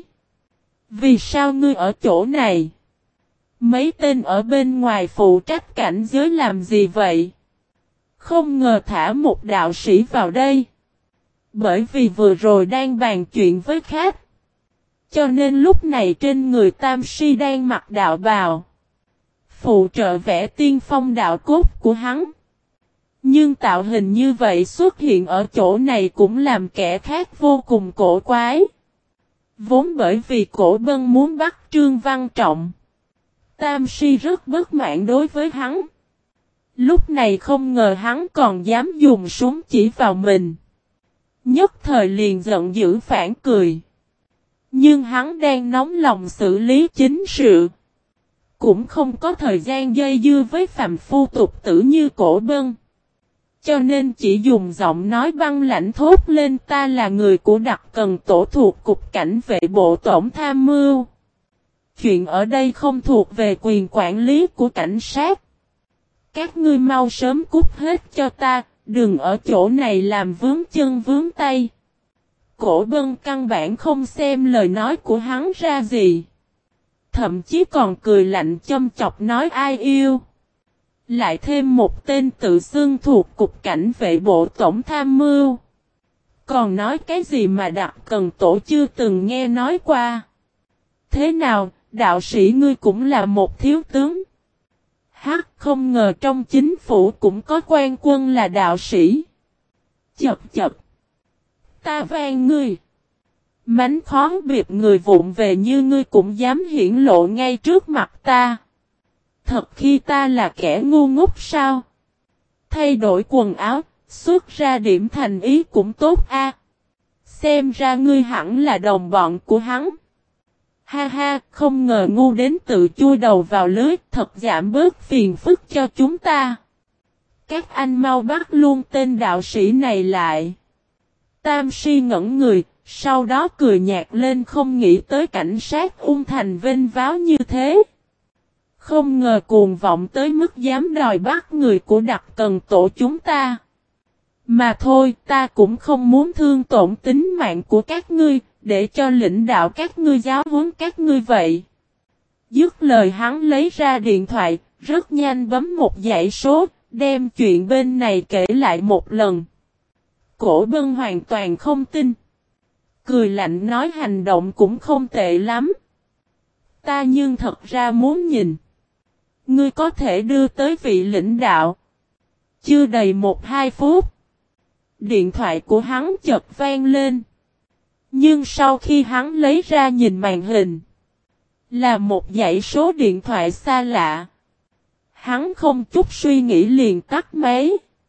Vì sao ngươi ở chỗ này? Mấy tên ở bên ngoài phụ trách cảnh giới làm gì vậy? Không ngờ thả một đạo sĩ vào đây. Bởi vì vừa rồi đang bàn chuyện với khách. Cho nên lúc này trên người Tam Si đang mặc đạo bào. Phụ trợ vẽ tiên phong đạo cốt của hắn. Nhưng tạo hình như vậy xuất hiện ở chỗ này cũng làm kẻ khác vô cùng cổ quái. Vốn bởi vì Cổ Bân muốn bắt Trương Văn Trọng. Tam Si rất bất mãn đối với hắn. Lúc này không ngờ hắn còn dám dùng súng chỉ vào mình. Nhất thời liền giận dữ phản cười. Nhưng hắn đang nóng lòng xử lý chính sự. Cũng không có thời gian dây dưa với phàm phu tục tử như Cổ Bân. Cho nên chỉ dùng giọng nói băng lãnh thốt lên ta là người của Đặc Cần Tổ thuộc Cục Cảnh vệ Bộ Tổng Tham mưu. Chuyện ở đây không thuộc về quyền quản lý của cảnh sát. Các ngươi mau sớm cút hết cho ta, đừng ở chỗ này làm vướng chân vướng tay. Cổ Bân căn bản không xem lời nói của hắn ra gì. Thậm chí còn cười lạnh châm chọc nói ai yêu. Lại thêm một tên tự xưng thuộc cục cảnh vệ bộ tổng tham mưu. Còn nói cái gì mà Đặc Cần Tổ chưa từng nghe nói qua. Thế nào, đạo sĩ ngươi cũng là một thiếu tướng. Hắc, không ngờ trong chính phủ cũng có quan quân là đạo sĩ. Chập chập. Ta van ngươi. Mánh khó biệt người vụng về như ngươi cũng dám hiển lộ ngay trước mặt ta. Thật khi ta là kẻ ngu ngốc sao? Thay đổi quần áo, xuất ra điểm thành ý cũng tốt a. Xem ra ngươi hẳn là đồng bọn của hắn. Ha ha, không ngờ ngu đến tự chui đầu vào lưới, thật giảm bớt phiền phức cho chúng ta. Các anh mau bắt luôn tên đạo sĩ này lại. Tam Si ngẩn người, sau đó cười nhạt lên, không nghĩ tới cảnh sát Ung Thành vênh váo như thế. Không ngờ cuồng vọng tới mức dám đòi bắt người của Đặc Cần Tổ chúng ta. Mà thôi, ta cũng không muốn thương tổn tính mạng của các ngươi, để cho lãnh đạo các ngươi giáo huấn các ngươi vậy. Dứt lời hắn lấy ra điện thoại, rất nhanh bấm một dãy số, đem chuyện bên này kể lại một lần. Cổ Bân hoàn toàn không tin. Cười lạnh nói hành động cũng không tệ lắm. Ta nhưng thật ra muốn nhìn. Ngươi có thể đưa tới vị lãnh đạo. Chưa đầy một hai phút. Điện thoại của hắn chợt vang lên. Nhưng sau khi hắn lấy ra nhìn màn hình. Là một dãy số điện thoại xa lạ. Hắn không chút suy nghĩ liền tắt máy.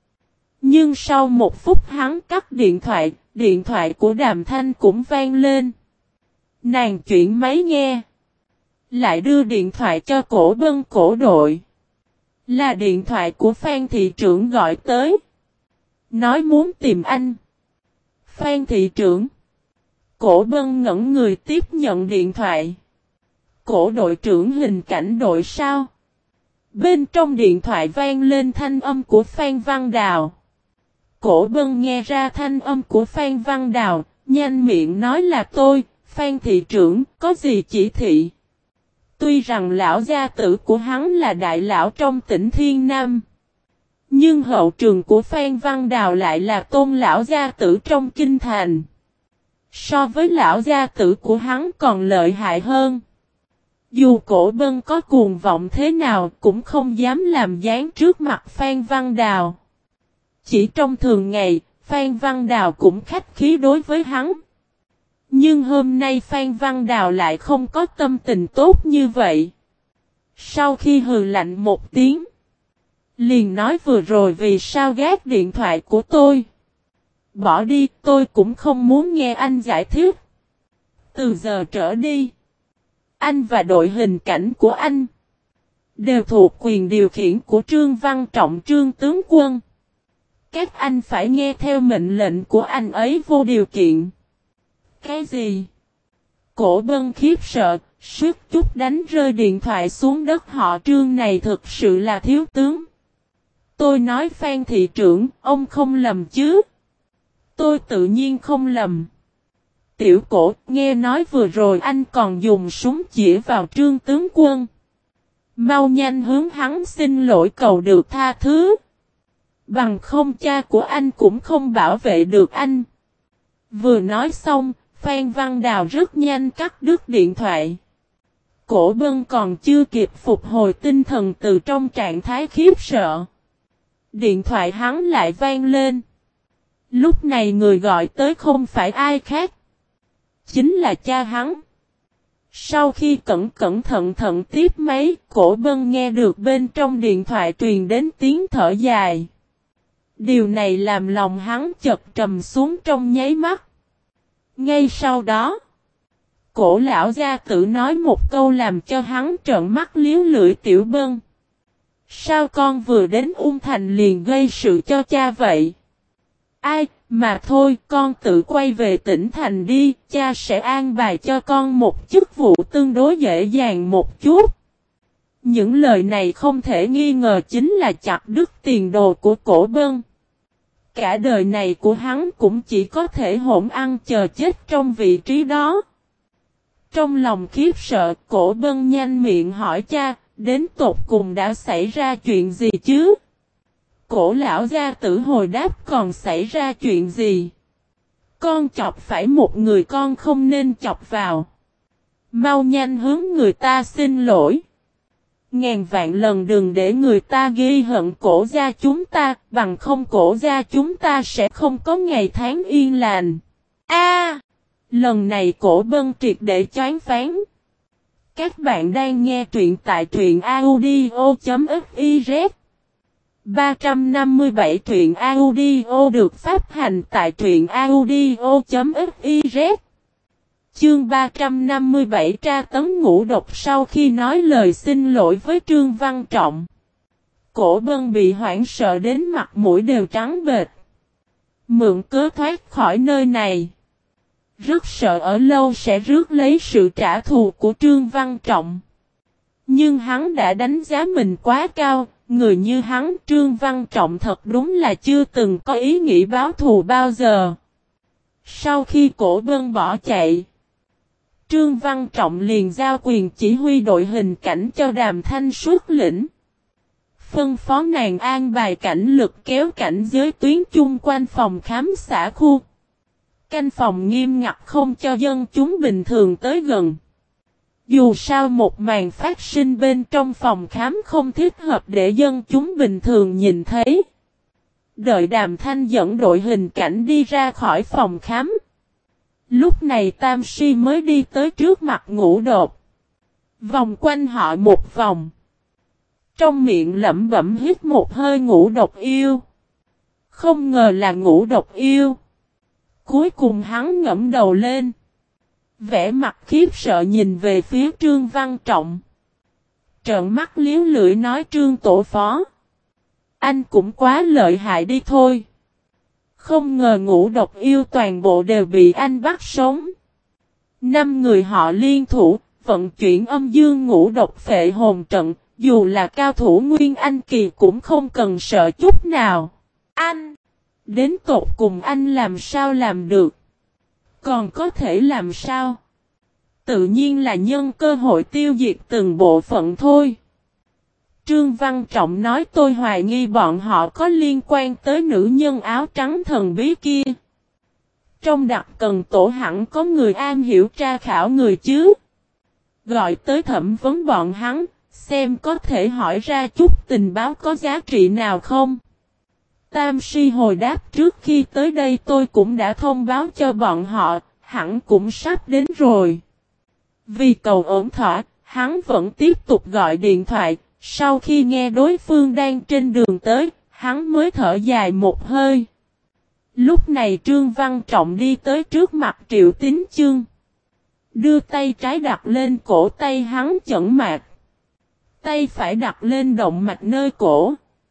Nhưng sau một phút hắn cắt điện thoại. Điện thoại của Đàm Thanh cũng vang lên. Nàng chuyển máy nghe. Lại đưa điện thoại cho Cổ Bân cổ đội. Là điện thoại của Phan thị trưởng gọi tới. Nói muốn tìm anh. Phan thị trưởng. Cổ Bân ngẩn người tiếp nhận điện thoại. Cổ đội trưởng hình cảnh đội sao? Bên trong điện thoại vang lên thanh âm của Phan Văn Đào. Cổ Bân nghe ra thanh âm của Phan Văn Đào, nhanh miệng nói là tôi, Phan thị trưởng, có gì chỉ thị? Tuy rằng lão gia tử của hắn là đại lão trong tỉnh Thiên Nam. Nhưng hậu trường của Phan Văn Đào lại là tôn lão gia tử trong kinh thành. So với lão gia tử của hắn còn lợi hại hơn. Dù Cổ Bân có cuồng vọng thế nào cũng không dám làm gián trước mặt Phan Văn Đào. Chỉ trong thường ngày, Phan Văn Đào cũng khách khí đối với hắn. Nhưng hôm nay Phan Văn Đào lại không có tâm tình tốt như vậy. Sau khi hừ lạnh một tiếng, liền nói vừa rồi vì sao gác điện thoại của tôi. Bỏ đi, tôi cũng không muốn nghe anh giải thích. Từ giờ trở đi, anh và đội hình cảnh của anh đều thuộc quyền điều khiển của Trương Văn Trọng Trương tướng quân. Các anh phải nghe theo mệnh lệnh của anh ấy vô điều kiện. Cái gì? Cổ Bân khiếp sợ, suýt chút đánh rơi điện thoại xuống đất. Họ Trương này thực sự là thiếu tướng. Tôi nói Phan thị trưởng, ông không lầm chứ? Tôi tự nhiên không lầm. Tiểu Cổ, nghe nói vừa rồi anh còn dùng súng chĩa vào Trương tướng quân. Mau nhanh hướng hắn xin lỗi cầu được tha thứ. Bằng không cha của anh cũng không bảo vệ được anh. Vừa nói xong, Phan Văn Đào rất nhanh cắt đứt điện thoại. Cổ Bân còn chưa kịp phục hồi tinh thần từ trong trạng thái khiếp sợ. Điện thoại hắn lại vang lên. Lúc này người gọi tới không phải ai khác. Chính là cha hắn. Sau khi cẩn cẩn thận thận tiếp máy, Cổ Bân nghe được bên trong điện thoại truyền đến tiếng thở dài. Điều này làm lòng hắn chật trầm xuống trong nháy mắt. Ngay sau đó, Cổ lão gia tử nói một câu làm cho hắn trợn mắt liếu lưỡi. Tiểu Bân, sao con vừa đến Ung Thành liền gây sự cho cha vậy? Ai, mà thôi, con tự quay về tỉnh thành đi, cha sẽ an bài cho con một chức vụ tương đối dễ dàng một chút. Những lời này không thể nghi ngờ chính là chặt đứt tiền đồ của Cổ Bân. Cả đời này của hắn cũng chỉ có thể hỗn ăn chờ chết trong vị trí đó. Trong lòng khiếp sợ, Cổ Bân nhanh miệng hỏi cha, Đến tột cùng đã xảy ra chuyện gì chứ? Cổ lão gia tử hồi đáp còn xảy ra chuyện gì? Con chọc phải một người con không nên chọc vào. Mau nhanh hướng người ta xin lỗi. Ngàn vạn lần đừng để người ta ghi hận cổ gia chúng ta, bằng không cổ gia chúng ta sẽ không có ngày tháng yên lành. A, lần này cổ Bân triệt để choáng váng. Các bạn đang nghe truyện tại truyện audio.fiz. ba trăm năm mươi bảy truyện audio được phát hành tại truyện audio.fiz. Chương ba trăm năm mươi bảy tra tấn ngũ độc. Sau khi nói lời xin lỗi với Trương Văn Trọng, Cổ Bân bị hoảng sợ đến mặt mũi đều trắng bệch. Mượn cớ thoát khỏi nơi này. Rất sợ ở lâu sẽ rước lấy sự trả thù của Trương Văn Trọng. Nhưng hắn đã đánh giá mình quá cao, người như hắn Trương Văn Trọng thật đúng là chưa từng có ý nghĩ báo thù bao giờ. Sau khi Cổ Bân bỏ chạy, Trương Văn Trọng liền giao quyền chỉ huy đội hình cảnh cho Đàm Thanh xuất lĩnh. Phân phó nàng an bài cảnh lực kéo cảnh giới tuyến chung quanh phòng khám xã khu. Canh phòng nghiêm ngặt không cho dân chúng bình thường tới gần. Dù sao một màn phát sinh bên trong phòng khám không thích hợp để dân chúng bình thường nhìn thấy. Đợi Đàm Thanh dẫn đội hình cảnh đi ra khỏi phòng khám. Lúc này Tam Si mới đi tới trước mặt Ngũ Đột. Vòng quanh họ một vòng. Trong miệng lẩm bẩm hít một hơi Ngũ Độc yêu. Không ngờ là Ngũ Độc yêu. Cuối cùng hắn ngẫm đầu lên. Vẻ mặt khiếp sợ nhìn về phía Trương Văn Trọng. Trợn mắt liếu lưỡi nói Trương tổ phó. Anh cũng quá lợi hại đi thôi. Không ngờ Ngũ Độc yêu toàn bộ đều bị anh bắt sống. Năm người họ liên thủ, vận chuyển âm dương Ngũ Độc phệ hồn trận, dù là cao thủ Nguyên Anh kỳ cũng không cần sợ chút nào. Anh! Đến tột cùng anh làm sao làm được? Còn có thể làm sao? Tự nhiên là nhân cơ hội tiêu diệt từng bộ phận thôi. Trương Văn Trọng nói tôi hoài nghi bọn họ có liên quan tới nữ nhân áo trắng thần bí kia. Trong đặc cần tổ hẳn có người am hiểu tra khảo người chứ. Gọi tới thẩm vấn bọn hắn, xem có thể hỏi ra chút tình báo có giá trị nào không. Tam Si hồi đáp trước khi tới đây tôi cũng đã thông báo cho bọn họ, hẳn cũng sắp đến rồi. Vì cầu ổn thỏa, hắn vẫn tiếp tục gọi điện thoại, sau khi nghe đối phương đang trên đường tới, hắn mới thở dài một hơi. Lúc này Trương Văn Trọng đi tới trước mặt Triệu Tín Chương. Đưa tay trái đặt lên cổ tay hắn chẩn mạc. Tay phải đặt lên động mạch nơi cổ.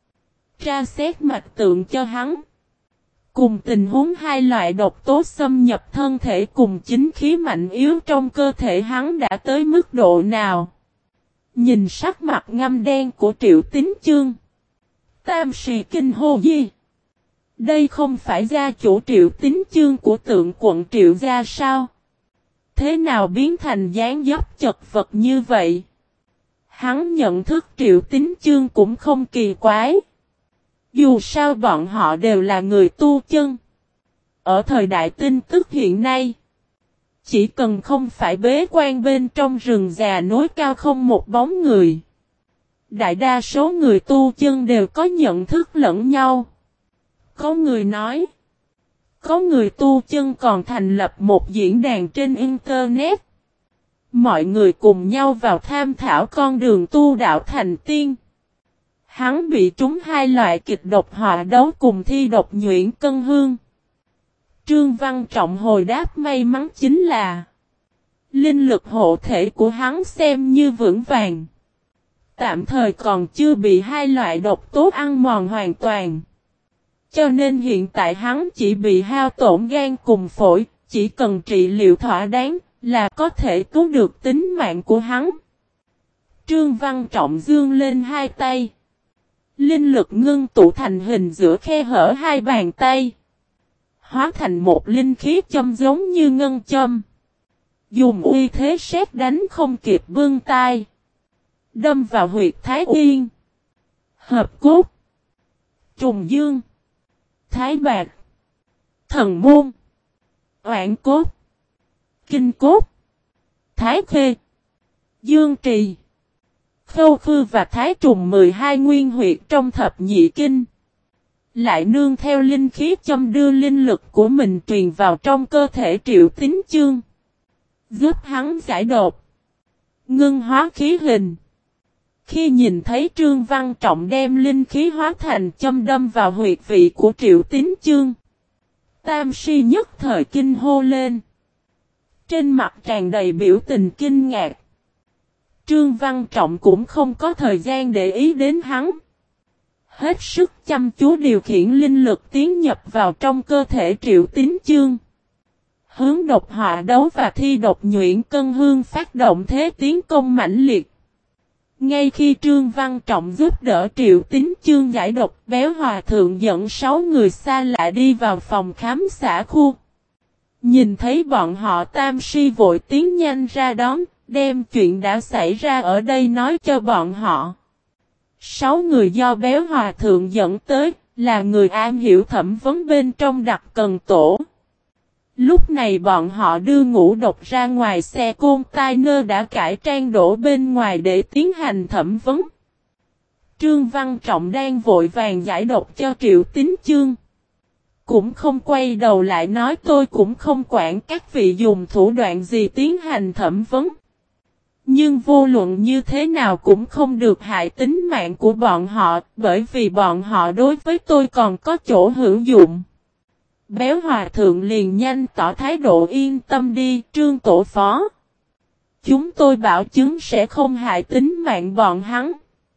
Tra xét mạch tượng cho hắn. Cùng tình huống hai loại độc tố xâm nhập thân thể cùng chính khí mạnh yếu trong cơ thể hắn đã tới mức độ nào. Nhìn sắc mặt ngăm đen của Triệu Tín Chương. Tam Si kinh hô gì? Đây không phải gia chủ Triệu Tín Chương của tượng quận Triệu gia sao? Thế nào biến thành dáng dấp chật vật như vậy? Hắn nhận thức Triệu Tín Chương cũng không kỳ quái. Dù sao bọn họ đều là người tu chân. Ở thời đại tin tức hiện nay, chỉ cần không phải bế quan bên trong rừng già núi cao không một bóng người. Đại đa số người tu chân đều có nhận thức lẫn nhau. Có người nói, có người tu chân còn thành lập một diễn đàn trên Internet. Mọi người cùng nhau vào tham thảo con đường tu đạo thành tiên. Hắn bị trúng hai loại kịch độc họa đấu cùng thi độc nhuyễn cân hương. Trương Văn Trọng hồi đáp may mắn chính là linh lực hộ thể của hắn xem như vững vàng. Tạm thời còn chưa bị hai loại độc tố ăn mòn hoàn toàn. Cho nên hiện tại hắn chỉ bị hao tổn gan cùng phổi, chỉ cần trị liệu thỏa đáng là có thể cứu được tính mạng của hắn. Trương Văn Trọng dương lên hai tay. Linh lực ngưng tụ thành hình giữa khe hở hai bàn tay. Hóa thành một linh khí châm giống như ngân châm. Dùng uy thế sét đánh không kịp bưng tay. Đâm vào huyệt Thái Uyên, Hợp Cốt, Trùng Dương, Thái Bạc, Thần Môn, Oản Cốt, Kinh Cốt, Thái Khê, Dương Trì, Khâu Khư và Thái Trùng mười hai nguyên huyệt trong thập nhị kinh. Lại nương theo linh khí châm đưa linh lực của mình truyền vào trong cơ thể Triệu Tín Chương, giúp hắn giải đột, ngưng hóa khí hình. Khi nhìn thấy Trương Văn Trọng đem linh khí hóa thành châm đâm vào huyệt vị của Triệu Tín Chương, Tam Si nhất thời kinh hô lên. Trên mặt tràn đầy biểu tình kinh ngạc. Trương Văn Trọng cũng không có thời gian để ý đến hắn. Hết sức chăm chú điều khiển linh lực tiến nhập vào trong cơ thể Triệu Tín Chương. Hướng độc họa đấu và thi độc nhuyễn cân hương phát động thế tiến công mãnh liệt. Ngay khi Trương Văn Trọng giúp đỡ Triệu Tín Chương giải độc, Béo Hòa Thượng dẫn sáu người xa lạ đi vào phòng khám xã khu. Nhìn thấy bọn họ, Tam Si vội tiến nhanh ra đón, đem chuyện đã xảy ra ở đây nói cho bọn họ. Sáu người do Béo Hòa Thượng dẫn tới, là người am hiểu thẩm vấn bên trong Đặc Cần Tổ. Lúc này bọn họ đưa ngũ độc ra ngoài xe container đã cải trang đổ bên ngoài để tiến hành thẩm vấn. Trương Văn Trọng đang vội vàng giải độc cho Triệu Tín Chương. Cũng không quay đầu lại nói tôi cũng không quản các vị dùng thủ đoạn gì tiến hành thẩm vấn. Nhưng vô luận như thế nào cũng không được hại tính mạng của bọn họ, bởi vì bọn họ đối với tôi còn có chỗ hữu dụng. Béo Hòa Thượng liền nhanh tỏ thái độ yên tâm đi, Trương Tổ Phó. Chúng tôi bảo chứng sẽ không hại tính mạng bọn hắn.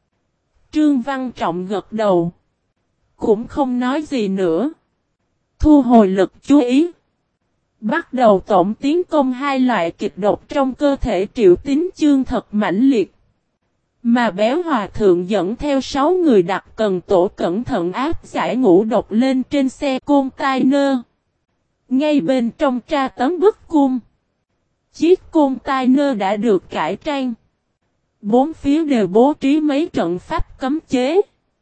Trương Văn Trọng gật đầu. Cũng không nói gì nữa. Thu hồi lực chú ý. Bắt đầu tổng tiến công hai loại kịch độc trong cơ thể Triệu Tín Chương thật mãnh liệt. Mà Béo Hòa Thượng dẫn theo sáu người Đặc Cần Tổ cẩn thận áp giải ngũ độc lên trên xe container. Ngay bên trong tra tấn bức cung. Chiếc container đã được cải trang. Bốn phía đều bố trí mấy trận pháp cấm chế.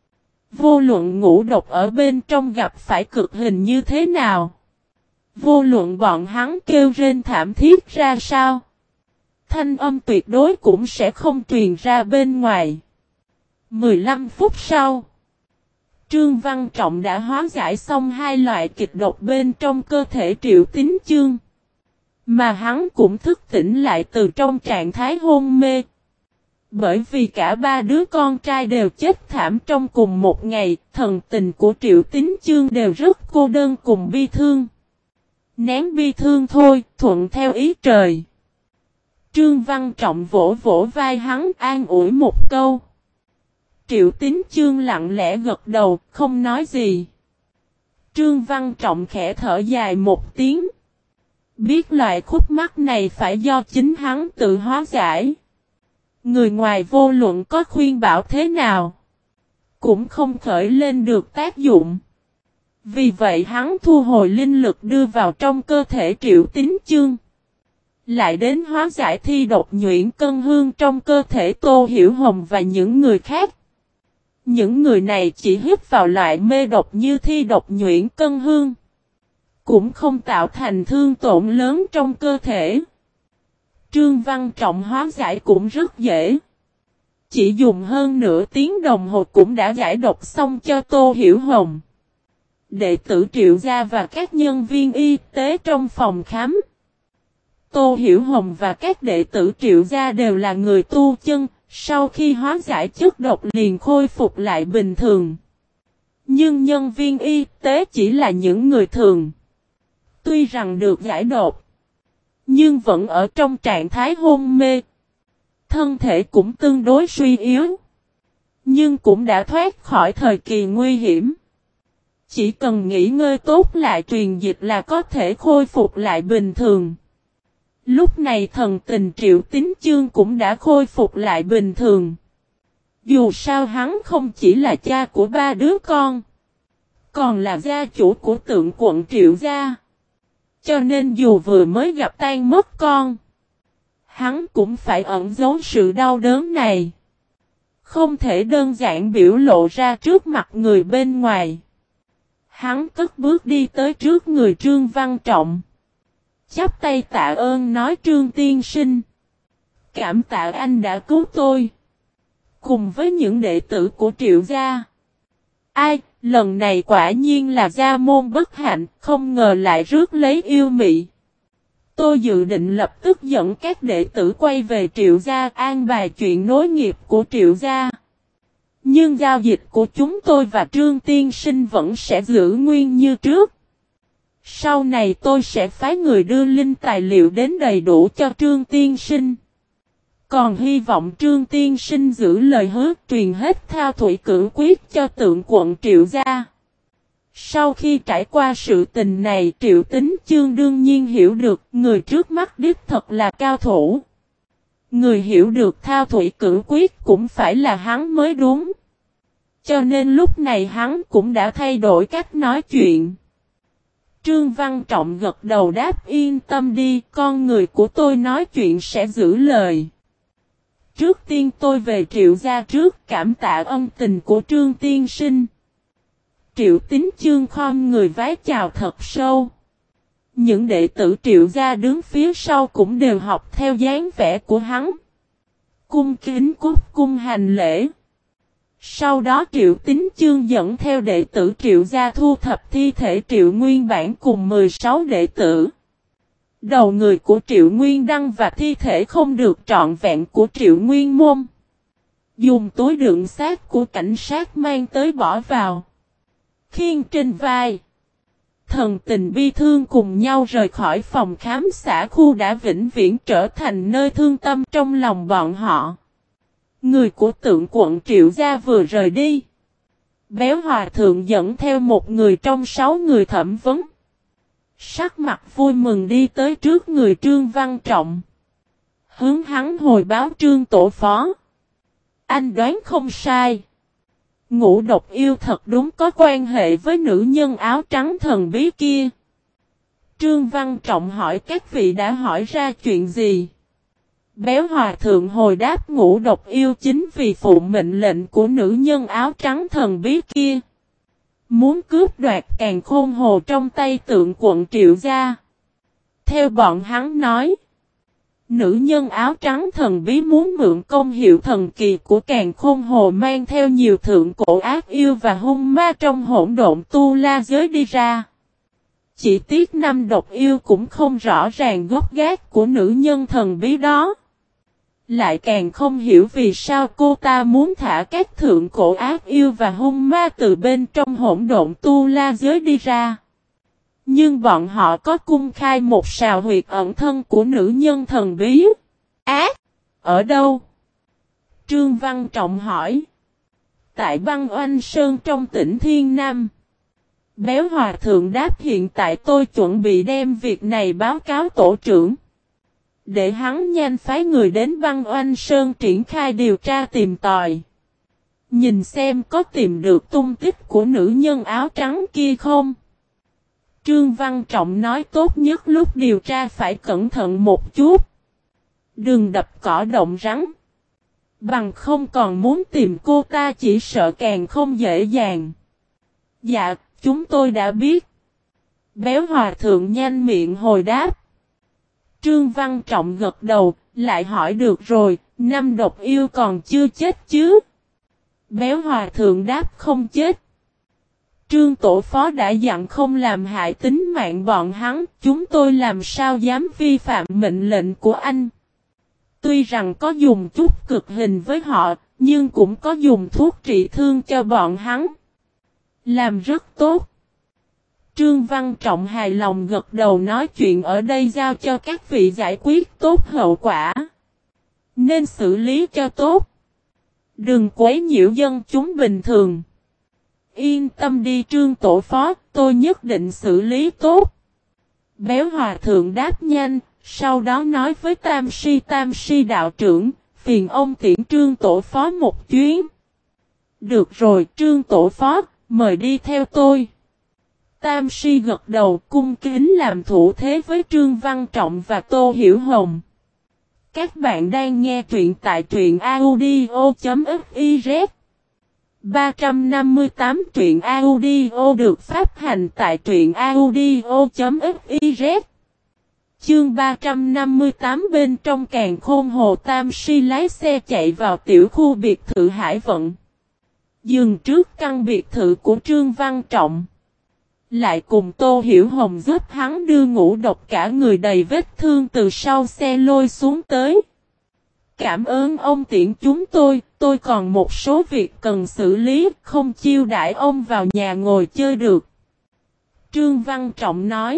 Vô luận ngũ độc ở bên trong gặp phải cực hình như thế nào. Vô luận bọn hắn kêu rên thảm thiết ra sao. Thanh âm tuyệt đối cũng sẽ không truyền ra bên ngoài. mười lăm phút sau, Trương Văn Trọng đã hóa giải xong hai loại kịch độc bên trong cơ thể Triệu Tín Chương. Mà hắn cũng thức tỉnh lại từ trong trạng thái hôn mê. Bởi vì cả ba đứa con trai đều chết thảm trong cùng một ngày, thần tình của Triệu Tín Chương đều rất cô đơn cùng bi thương. Nén bi thương thôi, thuận theo ý trời. Trương Văn Trọng vỗ vỗ vai hắn an ủi một câu. Triệu Tín Chương lặng lẽ gật đầu, không nói gì. Trương Văn Trọng khẽ thở dài một tiếng. Biết loại khúc mắc này phải do chính hắn tự hóa giải. Người ngoài vô luận có khuyên bảo thế nào, cũng không khởi lên được tác dụng. Vì vậy hắn thu hồi linh lực đưa vào trong cơ thể Triệu Tín Chương. Lại đến hóa giải thi độc nhuyễn cân hương trong cơ thể Tô Hiểu Hồng và những người khác. Những người này chỉ hít vào loại mê độc như thi độc nhuyễn cân hương. Cũng không tạo thành thương tổn lớn trong cơ thể. Trương Văn Trọng hóa giải cũng rất dễ. Chỉ dùng hơn nửa tiếng đồng hồ cũng đã giải độc xong cho Tô Hiểu Hồng. Đệ tử Triệu gia và các nhân viên y tế trong phòng khám. Tô Hiểu Hồng và các đệ tử Triệu gia đều là người tu chân, sau khi hóa giải chất độc liền khôi phục lại bình thường. Nhưng nhân viên y tế chỉ là những người thường. Tuy rằng được giải độc, nhưng vẫn ở trong trạng thái hôn mê. Thân thể cũng tương đối suy yếu. Nhưng cũng đã thoát khỏi thời kỳ nguy hiểm. Chỉ cần nghỉ ngơi tốt lại truyền dịch là có thể khôi phục lại bình thường. Lúc này thần tình Triệu Tín Chương cũng đã khôi phục lại bình thường. Dù sao hắn không chỉ là cha của ba đứa con, còn là gia chủ của tượng quận Triệu gia. Cho nên dù vừa mới gặp tan mất con, hắn cũng phải ẩn giấu sự đau đớn này. Không thể đơn giản biểu lộ ra trước mặt người bên ngoài. Hắn cất bước đi tới trước người Trương Văn Trọng. Chắp tay tạ ơn nói Trương tiên sinh. Cảm tạ anh đã cứu tôi. Cùng với những đệ tử của Triệu gia. Ai, lần này quả nhiên là gia môn bất hạnh, không ngờ lại rước lấy yêu mị. Tôi dự định lập tức dẫn các đệ tử quay về Triệu gia an bài chuyện nối nghiệp của Triệu gia. Nhưng giao dịch của chúng tôi và Trương tiên sinh vẫn sẽ giữ nguyên như trước. Sau này tôi sẽ phái người đưa linh tài liệu đến đầy đủ cho Trương tiên sinh. Còn hy vọng Trương tiên sinh giữ lời hứa truyền hết thao thủy cử quyết cho tượng quận Triệu gia. Sau khi trải qua sự tình này, Triệu Tín Chương đương nhiên hiểu được người trước mắt đích thật là cao thủ. Người hiểu được thao thủy cử quyết cũng phải là hắn mới đúng. Cho nên lúc này hắn cũng đã thay đổi cách nói chuyện. Trương Văn Trọng gật đầu đáp yên tâm đi, con người của tôi nói chuyện sẽ giữ lời. Trước tiên tôi về Triệu gia trước, cảm tạ ân tình của Trương tiên sinh. Triệu Tín Chương khom người vái chào thật sâu. Những đệ tử Triệu gia đứng phía sau cũng đều học theo dáng vẻ của hắn. Cung kính cúc cung hành lễ. Sau đó Triệu Tín Chương dẫn theo đệ tử Triệu gia thu thập thi thể Triệu Nguyên Bản cùng mười sáu đệ tử. Đầu người của Triệu Nguyên Đăng và thi thể không được trọn vẹn của Triệu Nguyên Môn. Dùng túi đựng xác của cảnh sát mang tới bỏ vào. Khiêng trên vai. Thần tình bi thương cùng nhau rời khỏi phòng khám xã khu đã vĩnh viễn trở thành nơi thương tâm trong lòng bọn họ. Người của tượng quận Triệu gia vừa rời đi. Béo Hòa Thượng dẫn theo một người trong sáu người thẩm vấn. Sắc mặt vui mừng đi tới trước người Trương Văn Trọng. Hướng hắn hồi báo Trương tổ phó. Anh đoán không sai. Ngũ độc yêu thật đúng có quan hệ với nữ nhân áo trắng thần bí kia. Trương Văn Trọng hỏi các vị đã hỏi ra chuyện gì. Béo Hòa Thượng hồi đáp ngũ độc yêu chính vì phụ mệnh lệnh của nữ nhân áo trắng thần bí kia. Muốn cướp đoạt càn khôn hồ trong tay tượng quận Triệu gia. Theo bọn hắn nói. Nữ nhân áo trắng thần bí muốn mượn công hiệu thần kỳ của càn khôn hồ mang theo nhiều thượng cổ ác yêu và hung ma trong hỗn độn tu la giới đi ra. Chỉ tiếc năm độc yêu cũng không rõ ràng gốc gác của nữ nhân thần bí đó. Lại càng không hiểu vì sao cô ta muốn thả các thượng cổ ác yêu và hung ma từ bên trong hỗn độn tu la giới đi ra. Nhưng bọn họ có cung khai một sào huyệt ẩn thân của nữ nhân thần bí. Ác! Ở đâu? Trương Văn Trọng hỏi. Tại băng oanh sơn trong tỉnh Thiên Nam. Béo Hòa Thượng đáp hiện tại tôi chuẩn bị đem việc này báo cáo tổ trưởng. Để hắn nhanh phái người đến băng oanh sơn triển khai điều tra tìm tòi. Nhìn xem có tìm được tung tích của nữ nhân áo trắng kia không? Trương Văn Trọng nói tốt nhất lúc điều tra phải cẩn thận một chút. Đừng đập cỏ động rắn. Bằng không còn muốn tìm cô ta chỉ sợ càng không dễ dàng. Dạ, chúng tôi đã biết. Béo Hòa Thượng nhanh miệng hồi đáp. Trương Văn Trọng gật đầu, lại hỏi được rồi, năm độc yêu còn chưa chết chứ? Béo Hòa Thượng đáp không chết. Trương tổ phó đã dặn không làm hại tính mạng bọn hắn, chúng tôi làm sao dám vi phạm mệnh lệnh của anh. Tuy rằng có dùng chút cực hình với họ, nhưng cũng có dùng thuốc trị thương cho bọn hắn. Làm rất tốt. Trương Văn Trọng hài lòng gật đầu nói chuyện ở đây giao cho các vị giải quyết tốt hậu quả. Nên xử lý cho tốt. Đừng quấy nhiễu dân chúng bình thường. Yên tâm đi Trương tổ phó, tôi nhất định xử lý tốt. Béo Hòa Thượng đáp nhanh, sau đó nói với Tam Si Tam Si đạo trưởng, phiền ông tiễn Trương tổ phó một chuyến. Được rồi Trương tổ phó, mời đi theo tôi. Tam Si gật đầu cung kính làm thủ thế với Trương Văn Trọng và Tô Hiểu Hồng. Các bạn đang nghe truyện tại truyện audio.fiz. ba trăm năm mươi tám truyện audio được phát hành tại truyện audio.fiz. Chương ba trăm năm mươi tám bên trong càn khôn Hồ Tam Si lái xe chạy vào tiểu khu biệt thự Hải Vận. Dừng trước căn biệt thự của Trương Văn Trọng. Lại cùng Tô Hiểu Hồng giúp hắn đưa Ngũ Độc cả người đầy vết thương từ sau xe lôi xuống tới. Cảm ơn ông tiễn chúng tôi, tôi còn một số việc cần xử lý, không chiêu đãi ông vào nhà ngồi chơi được. Trương Văn Trọng nói.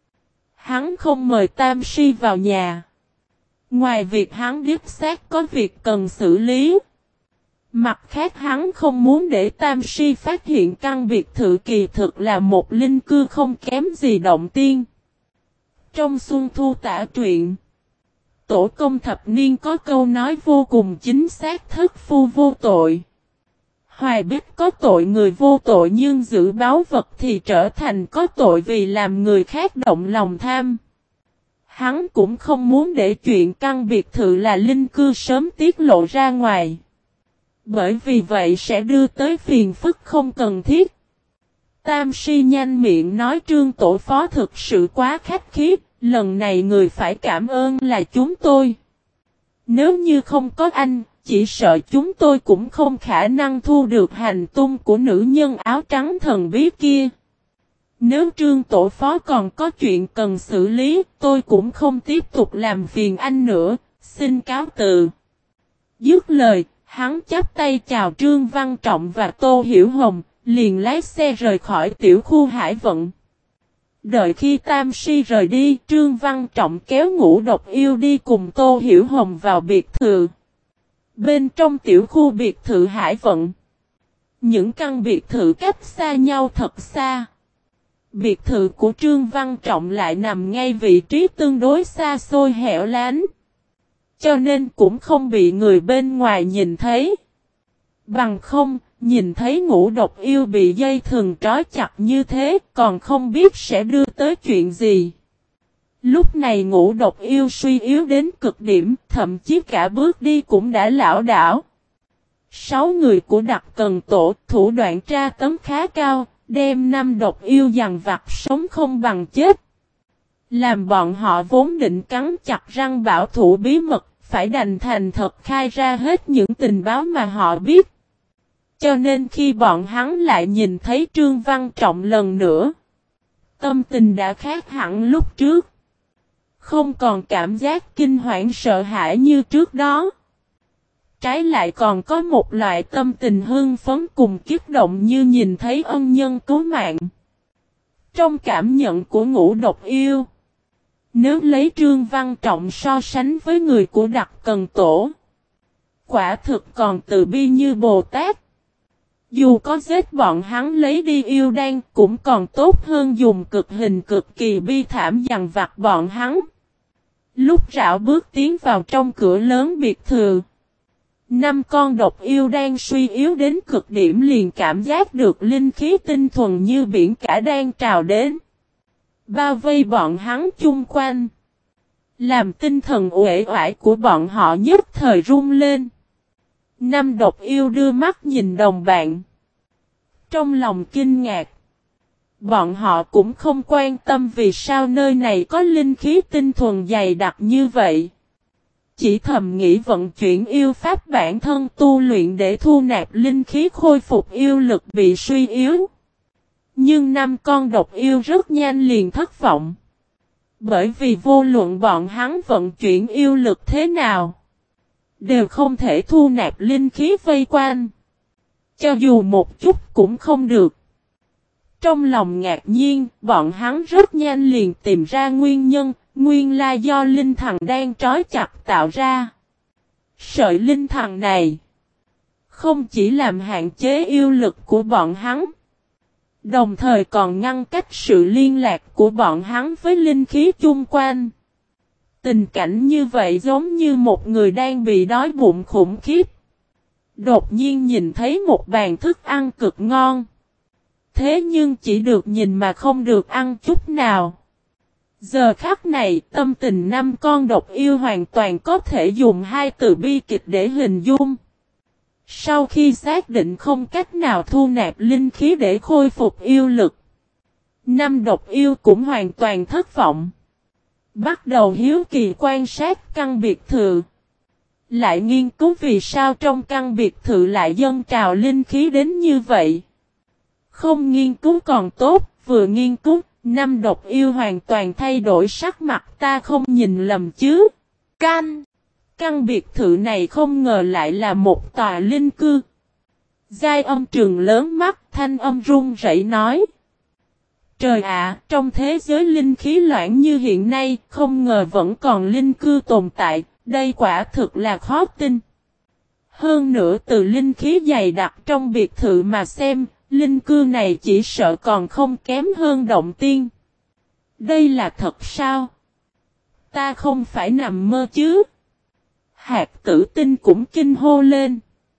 Hắn không mời Tam Si vào nhà. Ngoài việc hắn đích xác có việc cần xử lý. Mặt khác hắn không muốn để Tam Si phát hiện căn biệt thự kỳ thực là một linh cư không kém gì Động Tiên. Trong Xuân Thu tả truyện, Tổ công thập niên có câu nói vô cùng chính xác: thất phu vô tội. Hoài Bích có tội người vô tội, nhưng giữ báu vật thì trở thành có tội vì làm người khác động lòng tham. Hắn cũng không muốn để chuyện căn biệt thự là linh cư sớm tiết lộ ra ngoài. Bởi vì vậy sẽ đưa tới phiền phức không cần thiết. Tam Si nhanh miệng nói: Trương tổ phó thực sự quá khách khí, lần này người phải cảm ơn là chúng tôi. Nếu như không có anh, chỉ sợ chúng tôi cũng không khả năng thu được hành tung của nữ nhân áo trắng thần bí kia. Nếu Trương tổ phó còn có chuyện cần xử lý, tôi cũng không tiếp tục làm phiền anh nữa, xin cáo từ. Dứt lời, hắn chắp tay chào Trương Văn Trọng và Tô Hiểu Hồng, liền lái xe rời khỏi tiểu khu Hải Vận. Đợi khi Tam Si rời đi, Trương Văn Trọng kéo Ngũ Độc yêu đi cùng Tô Hiểu Hồng vào biệt thự. Bên trong tiểu khu biệt thự Hải Vận, những căn biệt thự cách xa nhau thật xa. Biệt thự của Trương Văn Trọng lại nằm ngay vị trí tương đối xa xôi hẻo lánh, cho nên cũng không bị người bên ngoài nhìn thấy. Bằng không, nhìn thấy Ngũ Độc yêu bị dây thừng trói chặt như thế, còn không biết sẽ đưa tới chuyện gì. Lúc này Ngũ Độc yêu suy yếu đến cực điểm, thậm chí cả bước đi cũng đã lảo đảo. Sáu người của Đặc Cần Tổ thủ đoạn tra tấn khá cao, đem năm độc yêu dằn vặt sống không bằng chết. Làm bọn họ vốn định cắn chặt răng bảo thủ bí mật, phải đành thành thật khai ra hết những tình báo mà họ biết. Cho nên khi bọn hắn lại nhìn thấy Trương Văn Trọng lần nữa, tâm tình đã khác hẳn lúc trước. Không còn cảm giác kinh hoảng sợ hãi như trước đó. Trái lại còn có một loại tâm tình hưng phấn cùng kích động như nhìn thấy ân nhân cứu mạng. Trong cảm nhận của Ngũ Độc yêu, nếu lấy Trương Văn Trọng so sánh với người của Đặc Cần Tổ, quả thực còn từ bi như Bồ Tát. Dù có giết bọn hắn lấy đi yêu đan cũng còn tốt hơn dùng cực hình cực kỳ bi thảm dằn vặt bọn hắn. Lúc rảo bước tiến vào trong cửa lớn biệt thự, năm con độc yêu đang suy yếu đến cực điểm liền cảm giác được linh khí tinh thuần như biển cả đang trào đến, bao vây bọn hắn chung quanh, làm tinh thần uể oải của bọn họ nhất thời rung lên. Năm độc yêu đưa mắt nhìn đồng bạn, trong lòng kinh ngạc. Bọn họ cũng không quan tâm vì sao nơi này có linh khí tinh thuần dày đặc như vậy. Chỉ thầm nghĩ vận chuyển yêu pháp bản thân tu luyện để thu nạp linh khí khôi phục yêu lực bị suy yếu. Nhưng năm con độc yêu rất nhanh liền thất vọng. Bởi vì vô luận bọn hắn vận chuyển yêu lực thế nào, đều không thể thu nạp linh khí vây quanh. Cho dù một chút cũng không được. Trong lòng ngạc nhiên, bọn hắn rất nhanh liền tìm ra nguyên nhân, nguyên lai do linh thần đang trói chặt tạo ra. Sợi linh thần này không chỉ làm hạn chế yêu lực của bọn hắn, đồng thời còn ngăn cách sự liên lạc của bọn hắn với linh khí chung quanh. Tình cảnh như vậy giống như một người đang bị đói bụng khủng khiếp. Đột nhiên nhìn thấy một bàn thức ăn cực ngon. Thế nhưng chỉ được nhìn mà không được ăn chút nào. Giờ khắc này, tâm tình năm con độc yêu hoàn toàn có thể dùng hai từ bi kịch để hình dung. Sau khi xác định không cách nào thu nạp linh khí để khôi phục yêu lực, năm độc yêu cũng hoàn toàn thất vọng. Bắt đầu hiếu kỳ quan sát căn biệt thự. Lại nghiên cứu vì sao trong căn biệt thự lại dâng trào linh khí đến như vậy. Không nghiên cứu còn tốt, vừa nghiên cứu, năm độc yêu hoàn toàn thay đổi sắc mặt, ta không nhìn lầm chứ. Canh! Căn biệt thự này không ngờ lại là một tòa linh cư. Giai âm trừng lớn mắt, thanh âm run rẩy nói. Trời ạ, trong thế giới linh khí loãng như hiện nay, không ngờ vẫn còn linh cư tồn tại, đây quả thực là khó tin. Hơn nữa từ linh khí dày đặc trong biệt thự mà xem, linh cư này chỉ sợ còn không kém hơn động tiên. Đây là thật sao? Ta không phải nằm mơ chứ? Hạt tử tinh cũng kinh hô lên.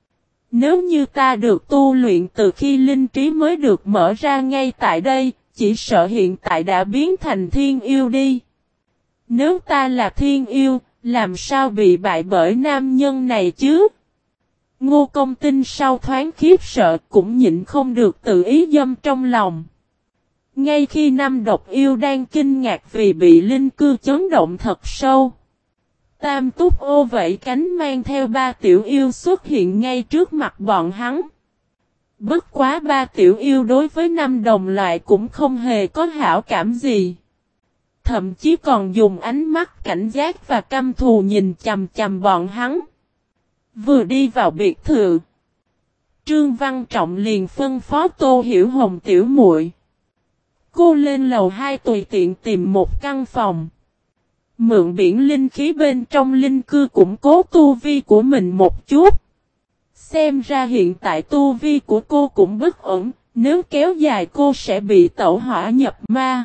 Nếu như ta được tu luyện từ khi linh trí mới được mở ra ngay tại đây, chỉ sợ hiện tại đã biến thành thiên yêu đi. Nếu ta là thiên yêu, làm sao bị bại bởi nam nhân này chứ? Ngô Công Tinh sau thoáng khiếp sợ cũng nhịn không được tự ý dâm trong lòng. Ngay khi năm độc yêu đang kinh ngạc vì bị linh cư chấn động thật sâu, Tam Túc Ô vẫy cánh mang theo ba tiểu yêu xuất hiện ngay trước mặt bọn hắn. Bất quá ba tiểu yêu đối với năm đồng loại cũng không hề có hảo cảm gì. Thậm chí còn dùng ánh mắt cảnh giác và căm thù nhìn chằm chằm bọn hắn. Vừa đi vào biệt thự, Trương Văn Trọng liền phân phó Tô Hiểu Hồng tiểu muội, cô lên lầu hai tùy tiện tìm một căn phòng, mượn biển linh khí bên trong linh cư củng cố tu vi của mình một chút. Xem ra hiện tại tu vi của cô cũng bất ổn, nếu kéo dài cô sẽ bị tẩu hỏa nhập ma.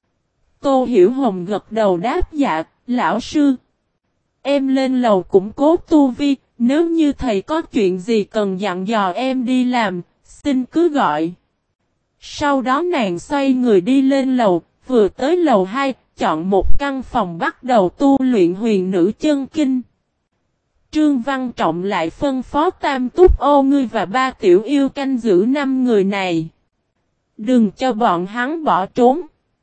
Tô Hiểu Hồng gật đầu đáp dạ, lão sư. Em lên lầu củng cố tu vi, nếu như thầy có chuyện gì cần dặn dò em đi làm, xin cứ gọi. Sau đó nàng xoay người đi lên lầu, vừa tới lầu hai, chọn một căn phòng bắt đầu tu luyện huyền nữ chân kinh. Trương Văn Trọng lại phân phó Tam Túc Ô ngươi và ba tiểu yêu canh giữ năm người này. Đừng cho bọn hắn bỏ trốn.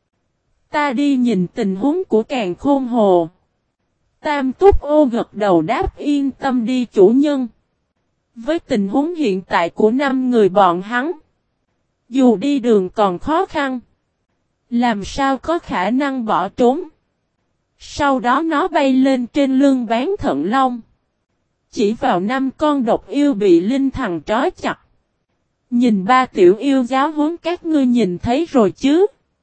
Ta đi nhìn tình huống của Càn Khôn Hồ. Tam Túc Ô gật đầu đáp yên tâm đi chủ nhân. Với tình huống hiện tại của năm người bọn hắn, dù đi đường còn khó khăn, làm sao có khả năng bỏ trốn. Sau đó nó bay lên trên lưng bán thận long, chỉ vào năm con độc yêu bị linh thần trói chặt. Nhìn ba tiểu yêu giáo huấn các ngươi nhìn thấy rồi chứ.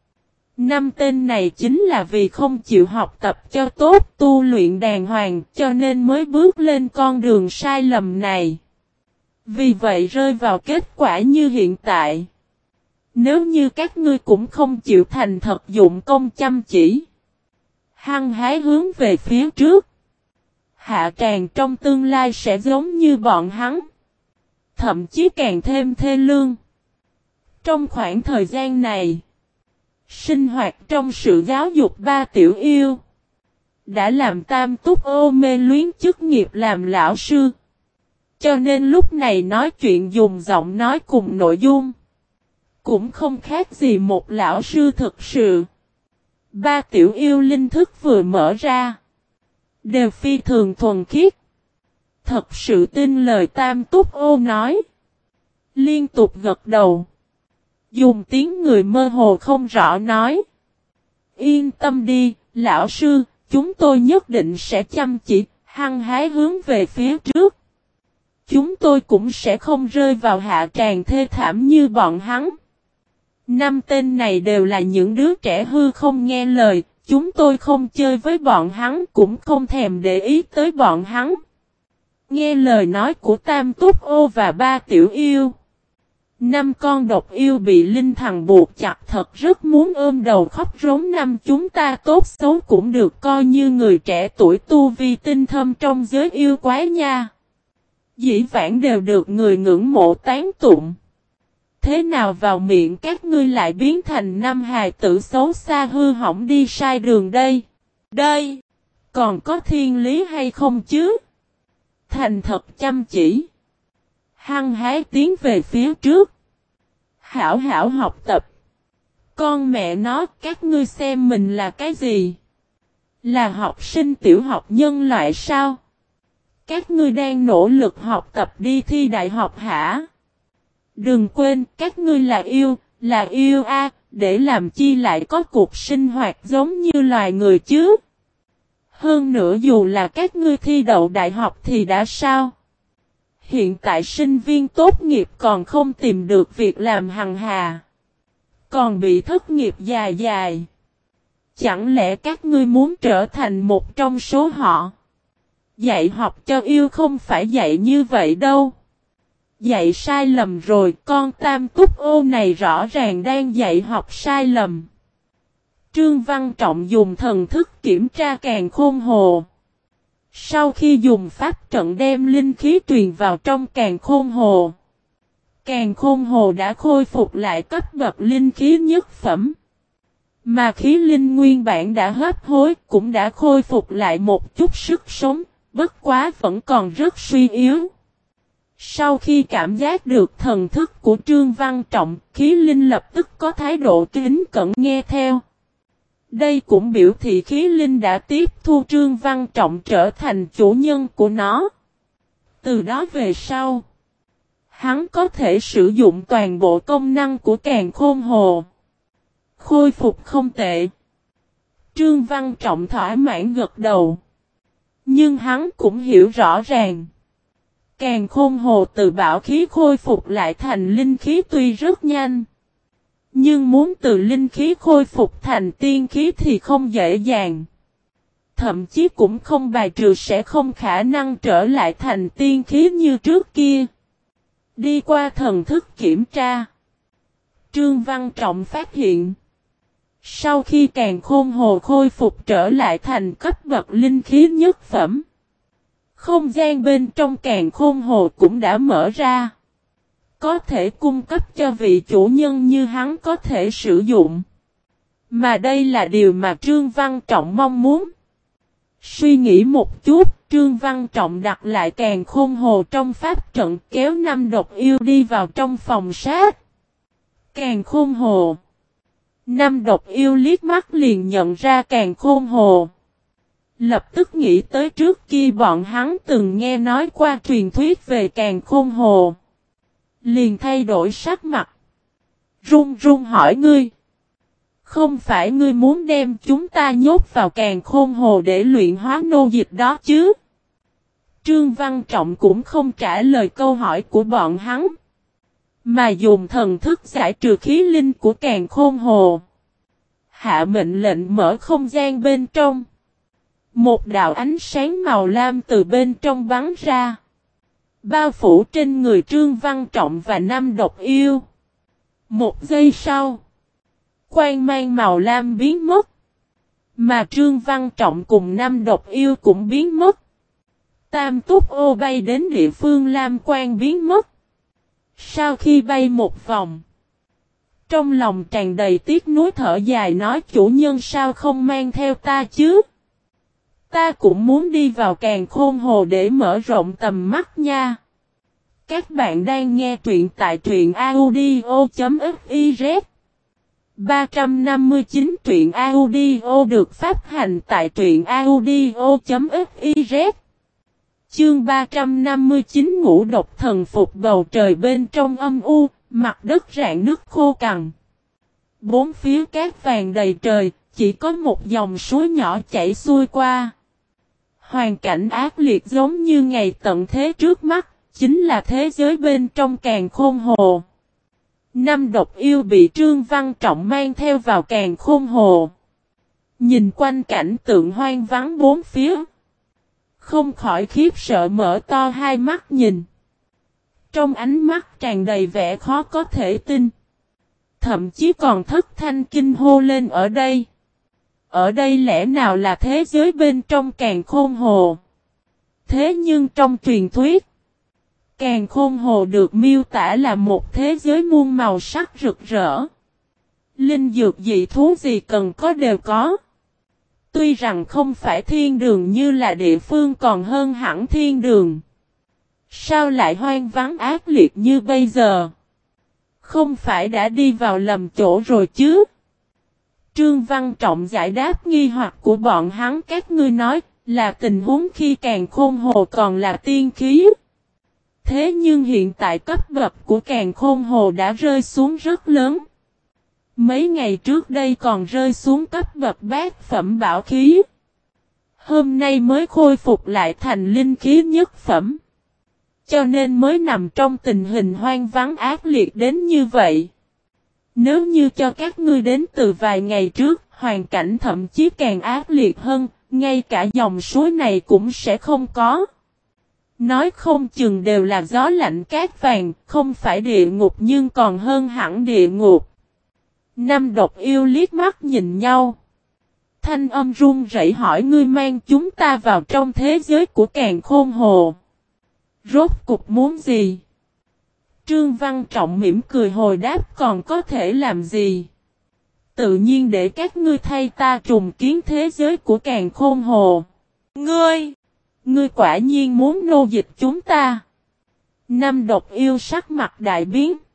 Năm tên này chính là vì không chịu học tập cho tốt, tu luyện đàng hoàng, cho nên mới bước lên con đường sai lầm này. Vì vậy rơi vào kết quả như hiện tại. Nếu như các ngươi cũng không chịu thành thật dụng công chăm chỉ, hăng hái hướng về phía trước, hạ tràng trong tương lai sẽ giống như bọn hắn, thậm chí càng thêm thê lương. Trong khoảng thời gian này, sinh hoạt trong sự giáo dục ba tiểu yêu đã làm Tam Túc Ô mê luyến chức nghiệp làm lão sư. Cho nên lúc này nói chuyện dùng giọng nói cùng nội dung cũng không khác gì một lão sư thực sự. Ba tiểu yêu linh thức vừa mở ra, đều phi thường thuần khiết. Thật sự tin lời Tam Túc Ô nói. Liên tục gật đầu, dùng tiếng người mơ hồ không rõ nói. Yên tâm đi, lão sư, chúng tôi nhất định sẽ chăm chỉ, hăng hái hướng về phía trước. Chúng tôi cũng sẽ không rơi vào hạ tràng thê thảm như bọn hắn. Năm tên này đều là những đứa trẻ hư không nghe lời, chúng tôi không chơi với bọn hắn cũng không thèm để ý tới bọn hắn. Nghe lời nói của Tam Túc Ô và ba tiểu yêu, năm con độc yêu bị linh thần buộc chặt thật rất muốn ôm đầu khóc rống. Năm chúng ta tốt xấu cũng được coi như người trẻ tuổi tu vi tinh thâm trong giới yêu quái nha. Dĩ vãng đều được người ngưỡng mộ tán tụng. thế nào vào miệng các ngươi lại biến thành năm hài tử xấu xa hư hỏng đi sai đường đây? Đây, còn có thiên lý hay không chứ? Thành thật chăm chỉ. Hăng hái tiến về phía trước. Hảo hảo học tập. Con mẹ nó, các ngươi xem mình là cái gì? Là học sinh tiểu học nhân loại sao? Các ngươi đang nỗ lực học tập đi thi đại học hả? Đừng quên, các ngươi là yêu, là yêu a, để làm chi lại có cuộc sinh hoạt giống như loài người chứ? Hơn nữa dù là các ngươi thi đậu đại học thì đã sao? Hiện tại sinh viên tốt nghiệp còn không tìm được việc làm hằng hà. Còn bị thất nghiệp dài dài. Chẳng lẽ các ngươi muốn trở thành một trong số họ? Dạy học cho yêu không phải dạy như vậy đâu. Dạy sai lầm rồi, con Tam Túc Ô này rõ ràng đang dạy học sai lầm. Trương Văn Trọng dùng thần thức kiểm tra càn khôn hồ. Sau khi dùng pháp trận đem linh khí truyền vào trong càn khôn hồ, càn khôn hồ đã khôi phục lại cấp bậc linh khí nhất phẩm. Mà khí linh nguyên bản đã hấp hối cũng đã khôi phục lại một chút sức sống, bất quá vẫn còn rất suy yếu. Sau khi cảm giác được thần thức của Trương Văn Trọng, khí linh lập tức có thái độ kính cẩn nghe theo. Đây cũng biểu thị khí linh đã tiếp thu Trương Văn Trọng trở thành chủ nhân của nó. Từ đó về sau, hắn có thể sử dụng toàn bộ công năng của càn khôn hồ. Khôi phục không tệ. Trương Văn Trọng thỏa mãn gật đầu. Nhưng hắn cũng hiểu rõ ràng. Càn khôn hồ từ bảo khí khôi phục lại thành linh khí tuy rất nhanh. Nhưng muốn từ linh khí khôi phục thành tiên khí thì không dễ dàng. Thậm chí cũng không bài trừ sẽ không khả năng trở lại thành tiên khí như trước kia. Đi qua thần thức kiểm tra, Trương Văn Trọng phát hiện, sau khi càn khôn hồ khôi phục trở lại thành cấp bậc linh khí nhất phẩm, không gian bên trong càn khôn hồ cũng đã mở ra. Có thể cung cấp cho vị chủ nhân như hắn có thể sử dụng. Mà đây là điều mà Trương Văn Trọng mong muốn. Suy nghĩ một chút, Trương Văn Trọng đặt lại càn khôn hồ trong pháp trận kéo năm độc yêu đi vào trong phòng sát. Càn khôn hồ. Năm độc yêu liếc mắt liền nhận ra càn khôn hồ. Lập tức nghĩ tới trước kia bọn hắn từng nghe nói qua truyền thuyết về càn khôn hồ. Liền thay đổi sắc mặt. Run run hỏi ngươi. Không phải ngươi muốn đem chúng ta nhốt vào càn khôn hồ để luyện hóa nô dịch đó chứ? Trương Văn Trọng cũng không trả lời câu hỏi của bọn hắn. Mà dùng thần thức giải trừ khí linh của càn khôn hồ. Hạ mệnh lệnh mở không gian bên trong. Một đạo ánh sáng màu lam từ bên trong bắn ra. Bao phủ trên người Trương Văn Trọng và năm độc yêu. Một giây sau, quang mang màu lam biến mất. Mà Trương Văn Trọng cùng năm độc yêu cũng biến mất. Tam Túc Ô bay đến địa phương lam quang biến mất. Sau khi bay một vòng, trong lòng tràn đầy tiếc nuối thở dài nói chủ nhân sao không mang theo ta chứ? Ta cũng muốn đi vào càn khôn hồ để mở rộng tầm mắt nha. Các bạn đang nghe truyện tại truyện audio.fiz. ba trăm năm mươi chín truyện audio được phát hành tại truyện audio.fiz. Chương ba trăm năm mươi chín ngũ độc thần phục bầu trời bên trong âm u, mặt đất rạn nứt khô cằn. Bốn phía cát vàng đầy trời, chỉ có một dòng suối nhỏ chảy xuôi qua. Hoàn cảnh ác liệt giống như ngày tận thế trước mắt, chính là thế giới bên trong càn khôn hồ. Năm độc yêu bị Trương Văn Trọng mang theo vào càn khôn hồ. Nhìn quanh cảnh tượng hoang vắng bốn phía. Không khỏi khiếp sợ mở to hai mắt nhìn. Trong ánh mắt tràn đầy vẻ khó có thể tin. Thậm chí còn thất thanh kinh hô lên ở đây. Ở đây lẽ nào là thế giới bên trong càn khôn hồ? Thế nhưng trong truyền thuyết, Càn Khôn Hồ được miêu tả là một thế giới muôn màu sắc rực rỡ. Linh dược dị thú gì cần có đều có. Tuy rằng không phải thiên đường như là địa phương còn hơn hẳn thiên đường. Sao lại hoang vắng ác liệt như bây giờ? Không phải đã đi vào lầm chỗ rồi chứ? Trương Văn Trọng giải đáp nghi hoặc của bọn hắn, các ngươi nói là tình huống khi Càn Khôn Hồ còn là tiên khí. Thế nhưng hiện tại cấp bậc của Càn Khôn Hồ đã rơi xuống rất lớn. Mấy ngày trước đây còn rơi xuống cấp bậc bát phẩm bảo khí. Hôm nay mới khôi phục lại thành linh khí nhất phẩm. Cho nên mới nằm trong tình hình hoang vắng ác liệt đến như vậy. Nếu như cho các ngươi đến từ vài ngày trước, hoàn cảnh thậm chí càng ác liệt hơn, ngay cả dòng suối này cũng sẽ không có. Nói không chừng đều là gió lạnh cát vàng, không phải địa ngục nhưng còn hơn hẳn địa ngục. Năm độc yêu liếc mắt nhìn nhau. Thanh âm run rẩy hỏi, ngươi mang chúng ta vào trong thế giới của Càn Khôn Hồ. Rốt cục muốn gì? Trương Văn Trọng mỉm cười hồi đáp, còn có thể làm gì? Tự nhiên để các ngươi thay ta trùng kiến thế giới của Càn Khôn Hồ. Ngươi! Ngươi quả nhiên muốn nô dịch chúng ta. Năm độc yêu sắc mặt đại biến.